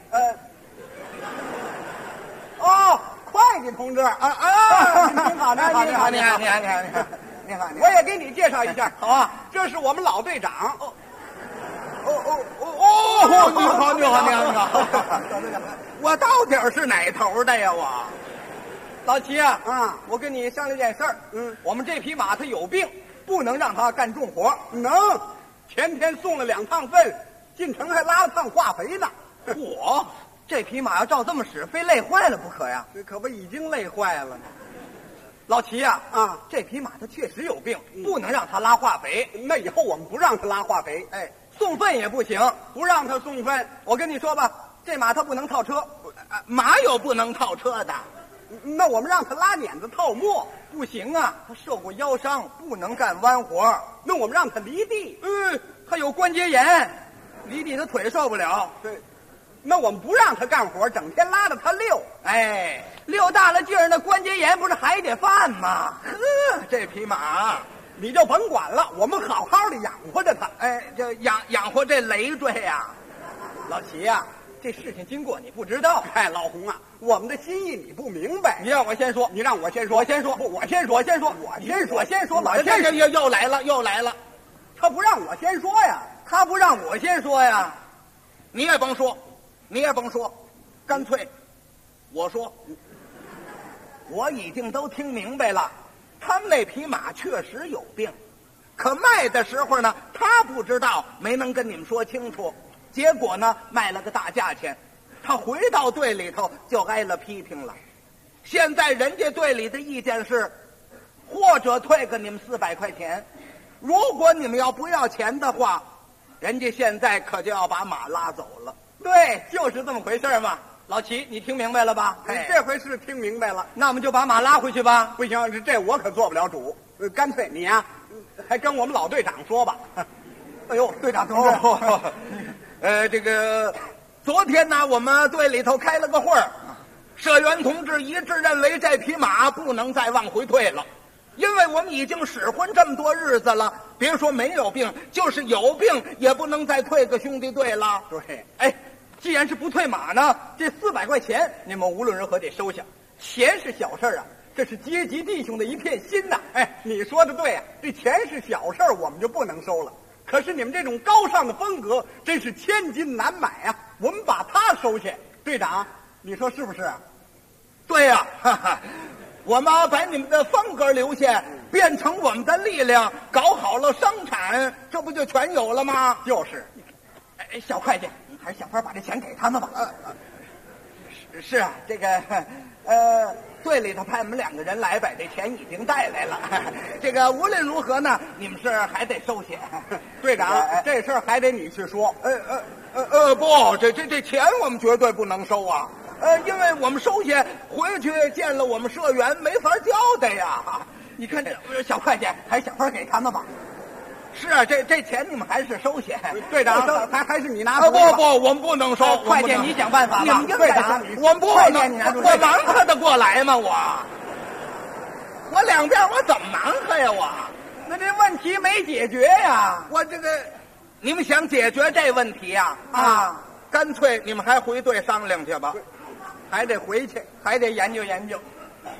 会计同志，您好，我也给你介绍一下，好啊，这是我们老队长。你好，我到底是哪头的呀？我。老齐啊，我跟你商量件事儿。我们这匹马它有病，不能让它干重活。能，前天送了2趟粪，进城还拉了趟化肥呢。这匹马要照这么使，非累坏了不可呀！这可不已经累坏了吗？老齐啊，这匹马它确实有病，不能让它拉化肥。那以后我们不让它拉化肥，送粪也不行，不让它送粪。我跟你说吧，这马它不能套车，马有不能套车的。 那我们让他拉碾子套磨，不行啊，他受过腰伤，不能干弯活。那我们让他犁地，他有关节炎，犁地他腿受不了。对，那我们不让他干活，整天拉着他溜。哎，溜大了劲儿，那关节炎不是还得犯吗？呵，这匹马你就甭管了，我们好好的养活着他。哎，这养活这累赘呀，老齐呀。这事情经过你不知道。哎，老洪啊，我们的心意你不明白。你让我先说，你让我先说，我先说，不，我先说，我先说，我先说，先说，我先说，又来了，又来了。他不让我先说呀，他不让我先说呀，你也甭说，你也甭说，干脆我说，我已经都听明白了，他们那匹马确实有病，可卖的时候呢，他不知道，没能跟你们说清楚。结果呢，卖了个大价钱，他回到队里头就挨了批评了。现在人家队里的意见是，或者退给你们400块钱，如果你们要不要钱的话，人家现在可就要把马拉走了。对，就是这么回事嘛。老齐，你听明白了吧？这回是听明白了。那我们就把马拉回去吧。不行，这我可做不了主。干脆你呀，还跟我们老队长说吧。哎呦，队长同志。这个昨天呢，我们队里头开了个会儿，社员同志一致认为这匹马不能再往回退了，因为我们已经使唤这么多日子了，别说没有病，就是有病也不能再退个兄弟队了。对，哎，既然是不退马呢，这400块钱你们无论如何得收下。钱是小事啊，这是阶级弟兄的一片心呐。哎，你说的对啊，这钱是小事，我们就不能收了。可是你们这种高尚的风格真是千金难买啊！我们把它收下，队长，你说是不是？对呀，我们把你们的风格留下，变成我们的力量，搞好了生产，这不就全有了吗？就是。哎，小会计，还是想法把这钱给他们吧。是啊，这个队里头派我们2个人来，把这钱已经带来了。这个无论如何呢，你们是还得收下。队长，这事儿还得你去说。不，这钱我们绝对不能收啊。因为我们收下回去见了我们社员，没法交代呀。你看这小会计，还是想法给他们吧。是啊，这钱你们还是收下。队长，还是你拿出。不，我们不能收。会计，你想办法吧。队长，我们不能，我忙活得过来吗？我两边我怎么忙活呀？那这问题没解决呀。我这个，你们想解决这问题呀？干脆你们还回队商量去吧。还得回去，还得研究研究。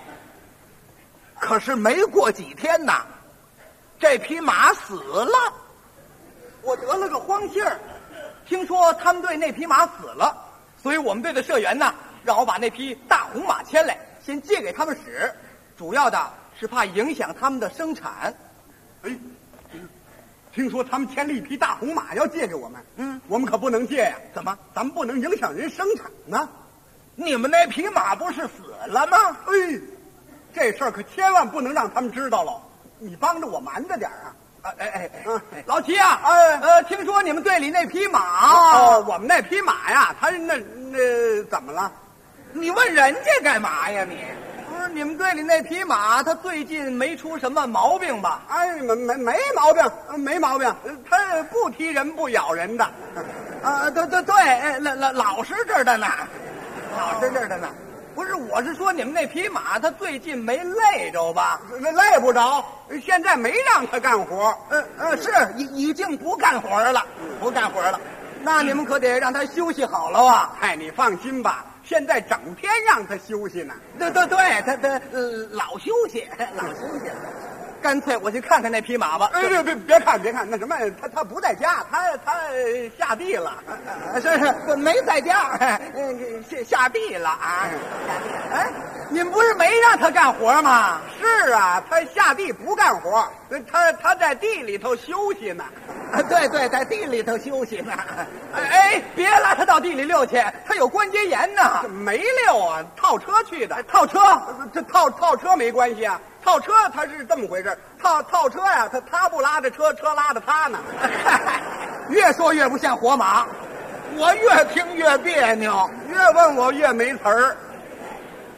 可是没过几天呐，这匹马死了，我得了个慌信儿。听说他们队那匹马死了，所以我们队的社员呢，让我把那匹大红马牵来，先借给他们使。主要的是怕影响他们的生产。哎，听说他们牵了一匹大红马要借给我们，我们可不能借呀。怎么？咱们不能影响人生产呢？你们那匹马不是死了吗？哎，这事儿可千万不能让他们知道了。你帮着我瞒着点啊！老齐啊，听说你们队里那匹马，我们那匹马呀，他那怎么了？你问人家干嘛呀？你不是你们队里那匹马，他最近没出什么毛病吧？哎，没毛病，没毛病，他不踢人不咬人的，对，老实着的呢，老实着的呢。不是，我是说你们那匹马，它最近没累着吧？累不着，现在没让它干活。是已经不干活了，不干活了。那你们可得让它休息好了啊！哎，你放心吧，现在整天让它休息呢。对，他老休息，老休息。干脆我去看看那匹马吧。别看，那什么，他不在家，他下地了。是没在家，下地了啊！哎，你们不是没让他干活吗？是啊，他下地不干活，他在地里头休息呢。对，在地里头休息呢。哎，别拉他到地里溜去，他有关节炎呢。没溜啊，套车去的。套车？这套车没关系啊。套车他是这么回事，套车呀，他不拉着车，车拉着他呢。越说越不像活马，我越听越别扭，越问我越没词儿。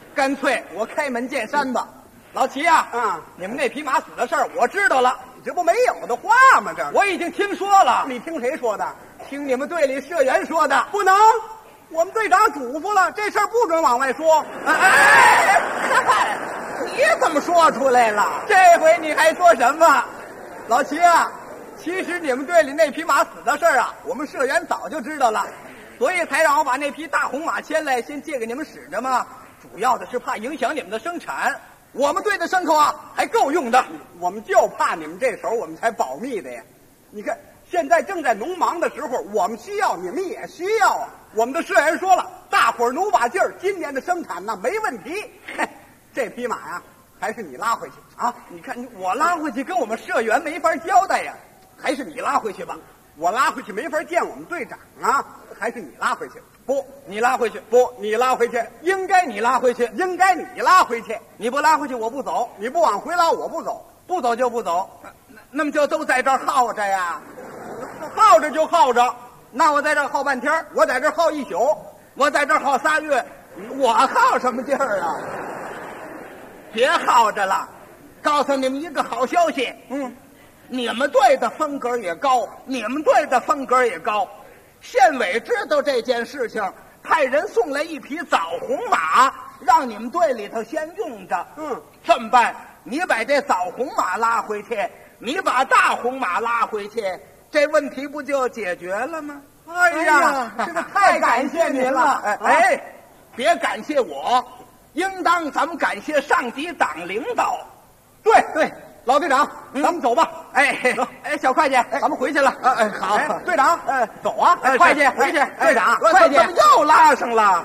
干脆我开门见山吧。老齐啊，你们那匹马死的事儿我知道了， 这不没有的话吗？这我已经听说了。 你听谁说的？ 听你们队里社员说的。 不能，我们队长嘱咐了，这事儿不准往外说。 哎，你怎么说出来了？这回你还说什么？老齐啊，其实你们队里那匹马死的事儿啊，我们社员早就知道了，所以才让我把那匹大红马牵来，先借给你们使着嘛。主要的是怕影响你们的生产。我们队的牲口啊，还够用的。 我们就怕你们这手，我们才保密的呀。你看，现在正在农忙的时候，我们需要，你们也需要啊。我们的社员说了，大伙儿努把劲儿，今年的生产那没问题。嘿，这匹马呀，还是你拉回去啊！ 你看，我拉回去跟我们社员没法交代呀，还是你拉回去吧。 我拉回去没法见我们队长啊，还是你拉回去。 不，你拉回去。 不，你拉回去。 应该你拉回去。 应该你拉回去。 你不拉回去，我不走。 你不往回拉，我不走。 不走就不走。那么就都在这儿耗着呀？ 耗着就耗着。 那我在这儿耗半天， 我在这儿耗一宿， 我在这儿耗3月，我耗什么劲儿啊？别耗着了，告诉你们一个好消息。你们队的风格也高，你们队的风格也高。县委知道这件事情，派人送来一匹枣红马，让你们队里头先用着。这么办？你把这枣红马拉回去，你把大红马拉回去，这问题不就解决了吗？ 哎呀，这个太感谢您了！ 哎，别感谢我，应当咱们感谢上级党领导。 对，老队长，咱们走吧。 哎，小会计，咱们回去了。 好，队长，走啊！ 会计，回去。 队长， 会计，怎么又拉上了？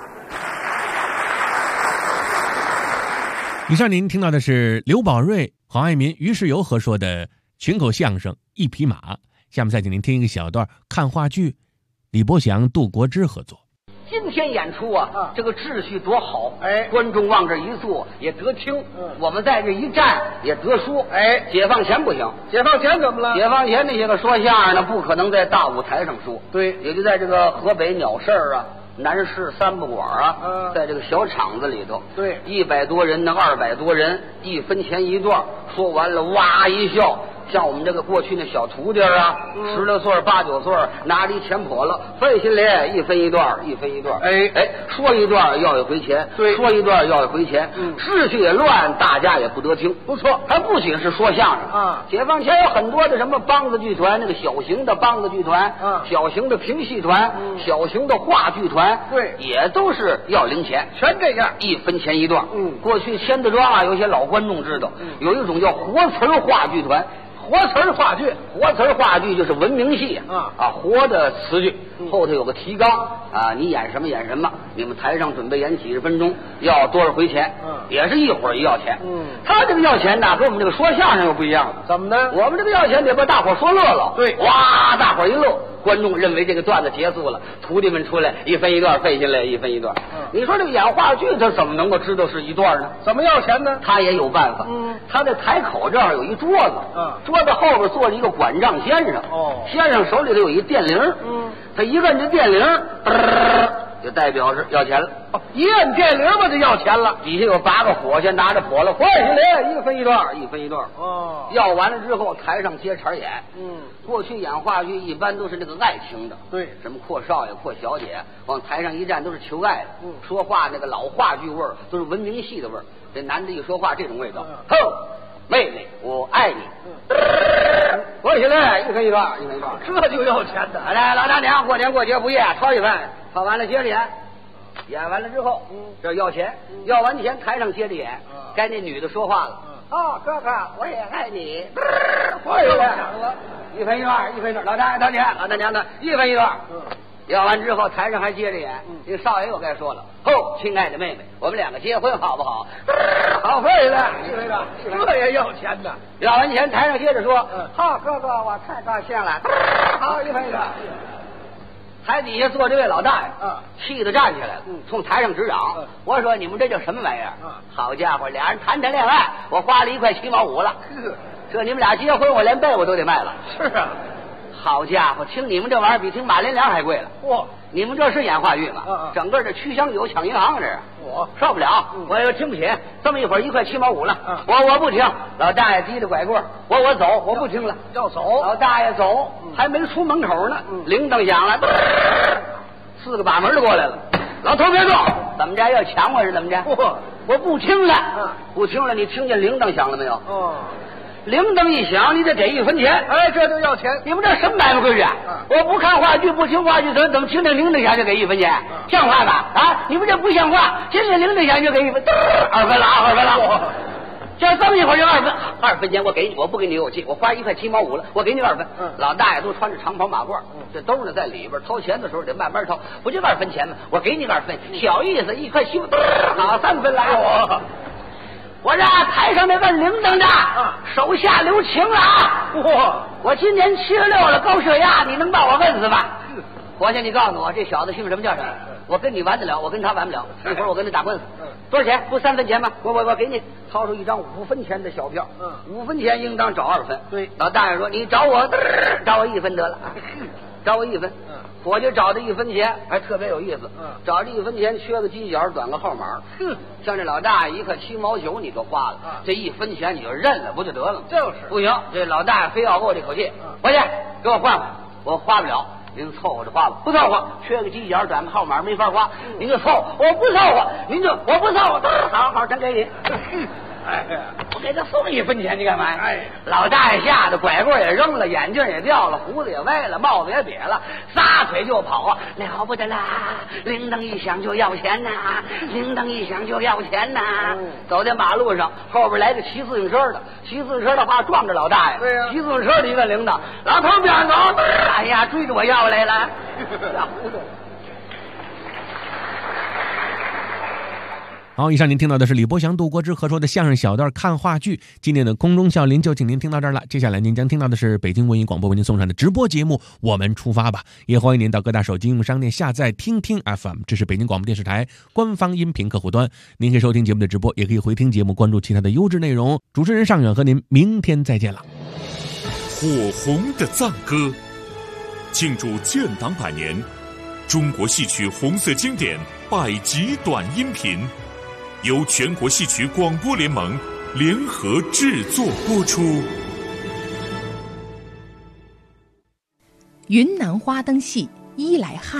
以上您听到的是刘宝瑞、黄爱民、于世友合说的群口相声《一匹马》。下面再请您听一个小段看话剧，李伯祥、杜国之合作。 今天演出啊，这个秩序多好！观众往这一坐也得听，我们在这一站也得说。解放前不行， 解放前怎么了？ 解放前那些个说相声的不可能在大舞台上说， 对， 也就在这个河北鸟市啊、南市三不管啊，在这个小场子里头， 对 ，100多人呢，200多人，1分钱一段，说完了哇一笑。像我们这个过去那小徒弟啊，16岁、8、9岁，拿着一钱笸箩，费心嘞，1分一段，1分一段。说一段要一回钱， 对， 说一段要一回钱，秩序也乱，大家也不得听。 不错， 还不仅是说相声啊， 解放前有很多的什么梆子剧团，那个小型的梆子剧团，小型的评戏团，小型的话剧团， 对， 也都是要零钱， 全这样 ，1分钱一段。过去签字庄啊，有些老观众知道，有一种叫活词话剧团。 活词话剧， 活词话剧就是文明戏活的词剧，后头有个提纲啊，你演什么演什么，你们台上准备演几十分钟，要多少回钱，也是一会儿一要钱。他这个要钱呢，跟我们这个说相声又不一样了。 怎么呢？ 我们这个要钱得把大伙说乐了， 对， 哇，大伙一乐，观众认为这个段子结束了，徒弟们出来1分一段，费下来1分一段。你说这个演话剧他怎么能够知道是一段呢？ 怎么要钱呢？ 他也有办法。他在台口这儿有一桌子，桌子后边坐着一个管账先生。先生手里头有一电铃。他一摁这电铃，就代表是要钱了。 一摁电铃吧就要钱了。 底下有8个伙计拿着笸箩，换下来1分一段，1分一段。要完了之后，台上接茬演。过去演话剧一般都是那个爱情的， 对， 什么阔少爷、阔小姐，往台上一站都是求爱的。说话那个老话剧味儿，都是文明戏的味儿。这男的一说话这种味道，吼，妹妹，我爱你。我起来1分一段，1分一段， 这就要钱的。 来，老大娘，过年过节不夜，抄一番，抄完了接着演。演完了之后，这要钱，要完钱台上接着演，该那女的说话了。哥哥，我也爱你。我也1分一段，1分一段，老大娘，老大娘的1分一段。要完之后，台上还接着演。这少爷又该说了：“吼，亲爱的妹妹，我们2个结婚好不好？”好费了，1分一段， 这也要钱的。 要完钱，台上接着说：“好，哥哥，我太高兴了。”好，1分一段。台底下坐这位老大爷，气得站起来了，冲台上直嚷：“我说你们这叫什么玩意儿？好家伙，俩人谈恋爱，我花了1块7毛5了。这你们俩结婚，我连被我都得卖了。” 是啊。 好家伙，听你们这玩意儿比听马连良还贵了。 嚯！ 你们这是演话剧吗？整个这曲香酒抢银行这是。 我受不了，我又听不起。这么一会儿1块7毛5了，我不听。老大爷提着拐棍，我走，我不听了， 要走。 老大爷走，还没出门口呢，铃铛响了，4个把门就过来了。老头别动，怎么着要抢我是怎么着？我不听了，不听了。你听见铃铛响了没有？铃铛一响，你得给1分钱。 哎，这就要钱。 你们这什么买卖规矩啊？我不看话剧，不听话剧，怎么听见铃铛响就给1分钱？像话吧？啊，你们这不像话！听见铃铛响就给1分，2分了啊，2分了。就这么一会儿就2分钱，我给你，我不给你有气，我花1块7毛5了，我给你2分。老大爷都穿着长袍马褂，这兜呢在里边，掏钱的时候得慢慢掏，不就2分钱吗？我给你2分，小意思，1块7毛，好3分了。我这台上那问铃铛的，手下留情了啊！我今年76了，高血压，你能把我问死吧？伙计，你告诉我，这小子姓什么叫什么？我跟你完得了，我跟他完不了。一会儿我跟他打官司，多少钱？不3分钱吗？我给你掏出一张5分钱的小票，5分钱应当找2分。对，老大爷说你找我1分得了，找我1分。伙计找这1分钱还特别有意思，找这1分钱缺个犄角，短个号码。像这老大爷1块7毛9你就花了，这1分钱你就认了，不就得了吗？就是不行，这老大爷非要给我这口气，伙计给我换，我花不了。您凑合着花吧，不凑合，缺个犄角，转个号码没法花，您就凑合，我不凑合，我不凑合，好，真给你。我给他送1分钱，你干嘛呀？老大爷吓得拐棍也扔了，眼镜也掉了，胡子也歪了，帽子也瘪了，撒腿就跑啊！了不得啦！铃铛一响就要钱呐，铃铛一响就要钱呐！走在马路上，后边来个骑自行车的，骑自行车的怕撞着老大爷。对呀，骑自行车的一问铃铛，老头别走！哎呀，追着我要来了，吓糊涂。 好，以上您听到的是李伯祥、杜国之合说的相声小段看话剧。今天的空中笑林就请您听到这儿了。接下来您将听到的是北京文艺广播为您送上的直播节目《我们出发吧》，也欢迎您到各大手机应用商店下载听听 FM， 这是北京广播电视台官方音频客户端。您可以收听节目的直播，也可以回听节目，关注其他的优质内容。主持人尚远和您明天再见了。 火红的赞歌，庆祝建党100年，中国戏曲红色经典100集短音频。由全国戏曲广播联盟联合制作播出。 云南花灯戏《伊莱汉》。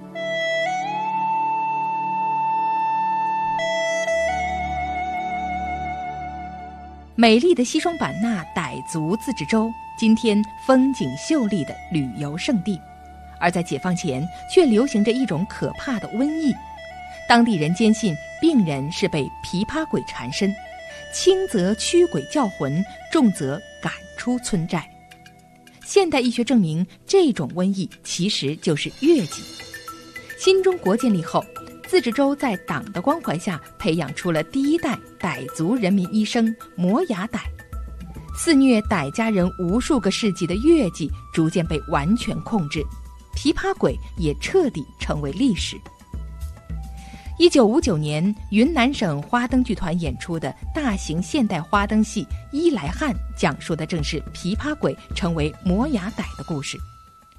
美丽的西双版纳傣族自治州，今天风景秀丽的旅游胜地，而在解放前却流行着一种可怕的瘟疫。当地人坚信病人是被琵琶鬼缠身，轻则驱鬼叫魂，重则赶出村寨。现代医学证明，这种瘟疫其实就是疟疾。新中国建立后，自治州在党的关怀下培养出了第1代傣族人民医生摩崖傣，肆虐傣家人无数个世纪的疟疾逐渐被完全控制，琵琶鬼也彻底成为历史。1959年，云南省花灯剧团演出的大型现代花灯戏《伊莱汉》，讲述的正是琵琶鬼成为摩崖傣的故事。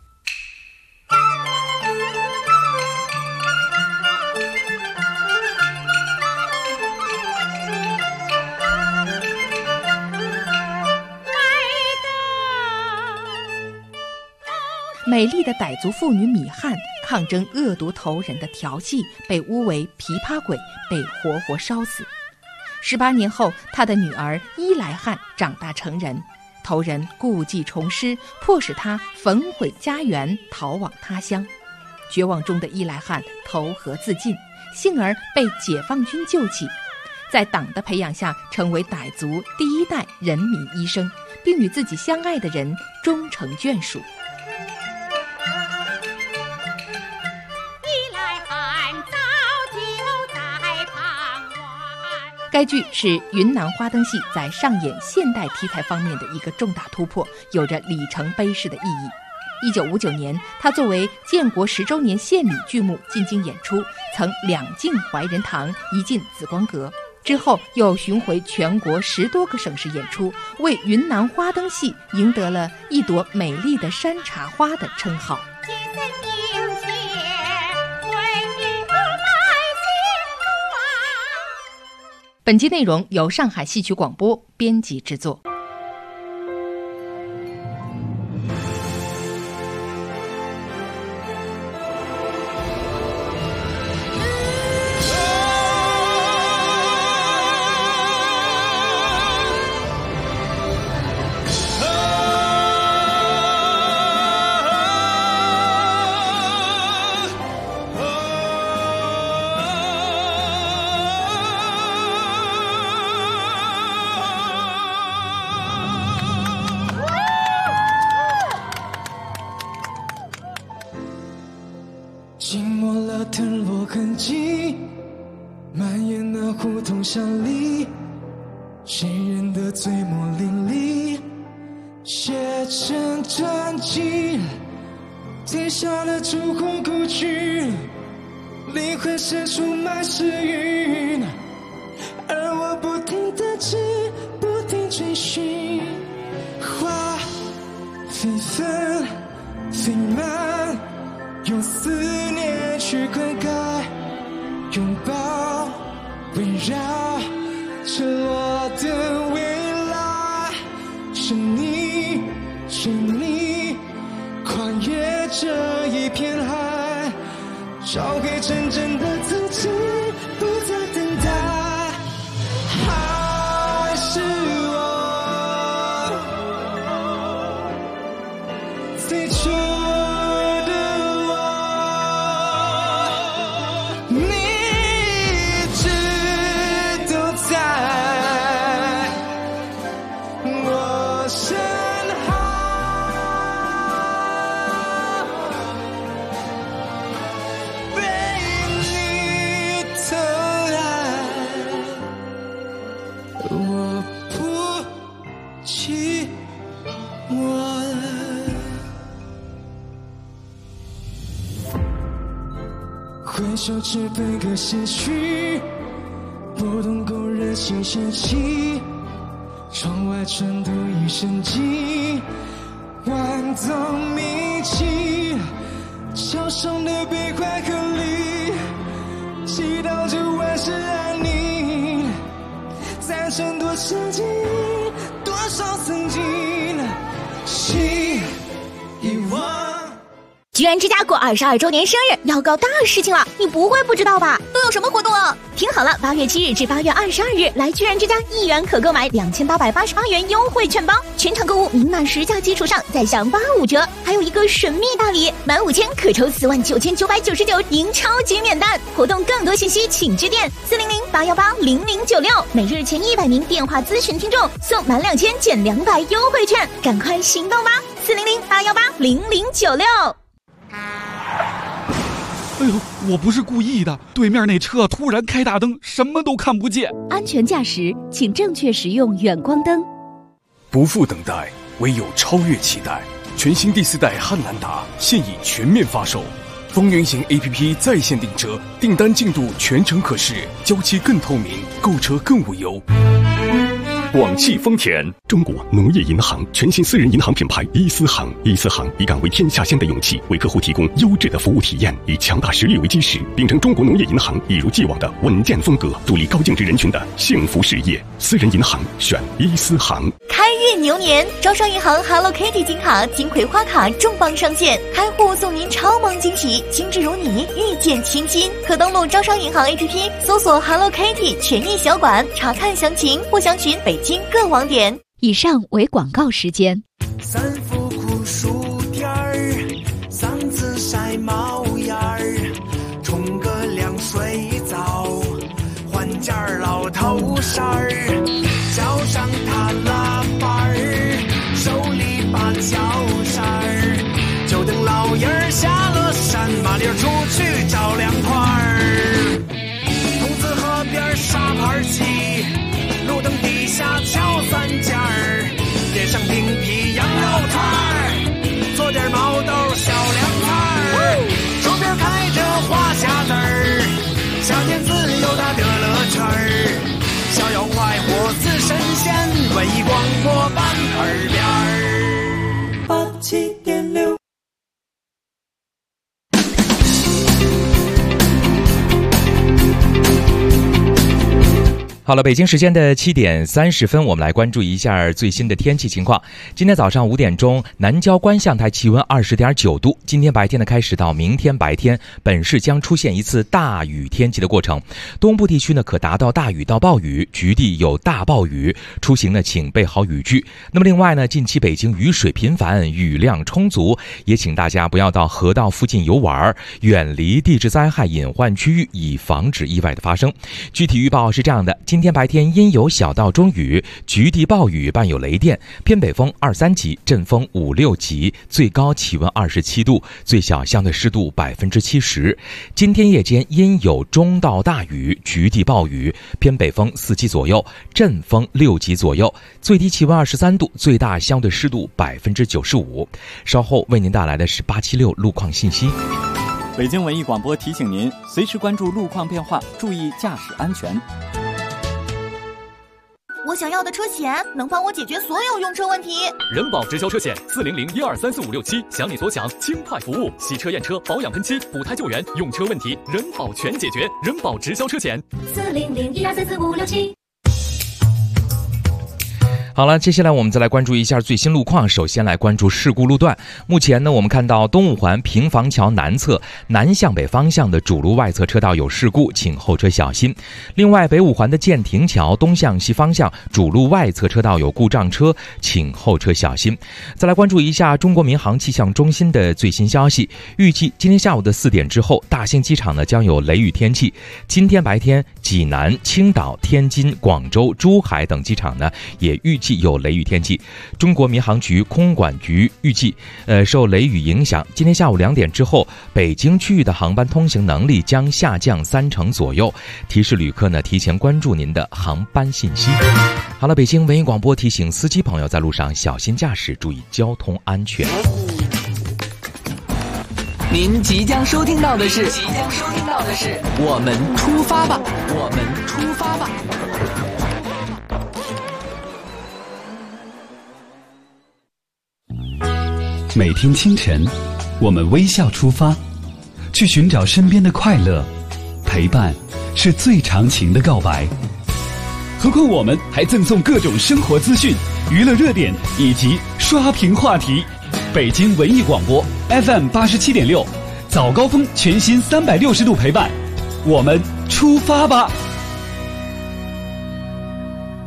美丽的傣族妇女米汉抗争恶毒头人的调戏，被诬为琵琶鬼，被活活烧死。18年后，她的女儿伊莱汉长大成人，头人故技重施，迫使她焚毁家园，逃往他乡。绝望中的伊莱汉投河自尽，幸而被解放军救起，在党的培养下，成为傣族第1代人民医生，并与自己相爱的人终成眷属。该剧是云南花灯戏在上演现代题材方面的一个重大突破，有着里程碑式的意义。1959年，它作为建国10周年献礼剧目进京演出，曾2进怀仁堂，1进紫光阁， 之后又巡回全国10多个省市演出，为云南花灯戏赢得了一朵美丽的山茶花的称号。本集内容由上海戏曲广播编辑制作。 浸没了腾落痕迹，蔓延那胡同巷里，谁人的嘴沫淋漓，写成传奇。天下的烛火故去，灵魂深处满是云，而我不停地追，不停追寻，花飞纷飞满，用思念去灌溉，拥抱围绕着我的未来。是你，是你，跨越这一片海，找回真正的自己，不再等待。还是我最初回首只悲歌写曲，拨动勾人心弦起，窗外传读一声寂，万宗铭记，桥上的悲欢合离，祈祷着万事安宁，赞成多少记忆，多少曾经，心遗忘。 居然之家过22周年生日，要搞大事情了，你不会不知道吧？都有什么活动啊？听好了，8月7日至8月22日，来居然之家1元可购买2888元优惠券包，全场购物明码实价基础上再享85折，还有一个神秘大礼，满5000可抽49999赢超级免单。活动更多信息请致电400-818-0096，每日前100名电话咨询听众送满2000减200优惠券，赶快行动吧！400-818-0096。 哎呦，我不是故意的，对面那车突然开大灯，什么都看不见。 安全驾驶，请正确使用远光灯。 不负等待，唯有超越期待。全新第4代汉兰达现已全面发售，风云行 APP 在线订车，订单进度全程可视，交期更透明，购车更无忧。广汽丰田，中国农业银行全新私人银行品牌伊思行，伊思行以敢为天下先的勇气，为客户提供优质的服务体验，以强大实力为基石，秉承中国农业银行一如既往的稳健风格，助力高净值人群的幸福事业。私人银行选伊思行。 开运牛年，招商银行 Hello Kitty 金卡、金葵花卡重磅上线，开户送您超萌惊喜，精致如你，遇见亲亲。可登录招商银行 APP 搜索 Hello Kitty 权益小馆，查看详情或详询北京各网点。 以上为广告时间。 三伏酷暑天儿，嗓子晒冒烟儿，冲个凉水澡，换件老头衫儿，脚上踏拉板儿，手里把脚扇儿，就等老爷儿下了山，麻利儿出去找凉快儿。筒子河边沙盘棋，路灯底下敲三件儿，点上冰皮羊肉串儿，做点毛豆小凉菜儿。 好了，北京时间的7点30分，我们来关注一下最新的天气情况。今天早上5点钟，南郊观象台气温20.9度。今天白天的开始到明天白天，本市将出现一次大雨天气的过程。东部地区呢可达到大雨到暴雨，局地有大暴雨，出行呢请备好雨具。那么另外呢，近期北京雨水频繁，雨量充足，也请大家不要到河道附近游玩，远离地质灾害隐患区域，以防止意外的发生。具体预报是这样的：今天白天阴有小到中雨，局地暴雨伴有雷电，偏北风2、3级，阵风5、6级，最高气温27度，最小相对湿度70%。今天夜间阴有中到大雨，局地暴雨，偏北风4级左右，阵风6级左右，最低气温23度，最大相对湿度95%。稍后为您带来的是876路况信息。 北京文艺广播提醒您，随时关注路况变化，注意驾驶安全。 我想要的车险能帮我解决所有用车问题。 人保直销车险40012345667，想你所想，轻快服务，洗车验车、保养喷漆、补胎救援，用车问题人保全解决。人保直销车险 40012345667。 好了，接下来我们再来关注一下最新路况。首先来关注事故路段。目前呢，我们看到东五环平房桥南侧南向北方向的主路外侧车道有事故，请后车小心。另外，北五环的建亭桥东向西方向主路外侧车道有故障车，请后车小心。再来关注一下中国民航气象中心的最新消息，预计今天下午的4点之后，大兴机场呢将有雷雨天气。今天白天，济南、青岛、天津、广州、珠海等机场呢也预计有雷雨天气。中国民航局空管局预计，受雷雨影响，今天下午2点之后，北京区域的航班通行能力将下降30%左右。提示旅客呢提前关注您的航班信息。好了，北京文艺广播提醒司机朋友在路上小心驾驶，注意交通安全。 您即将收听到的是我们出发吧，我们出发吧。 每天清晨，我们微笑出发，去寻找身边的快乐。陪伴是最长情的告白。何况我们还赠送各种生活资讯、娱乐热点以及刷屏话题。北京文艺广播 FM 87.6，早高峰全新360度陪伴，我们出发吧。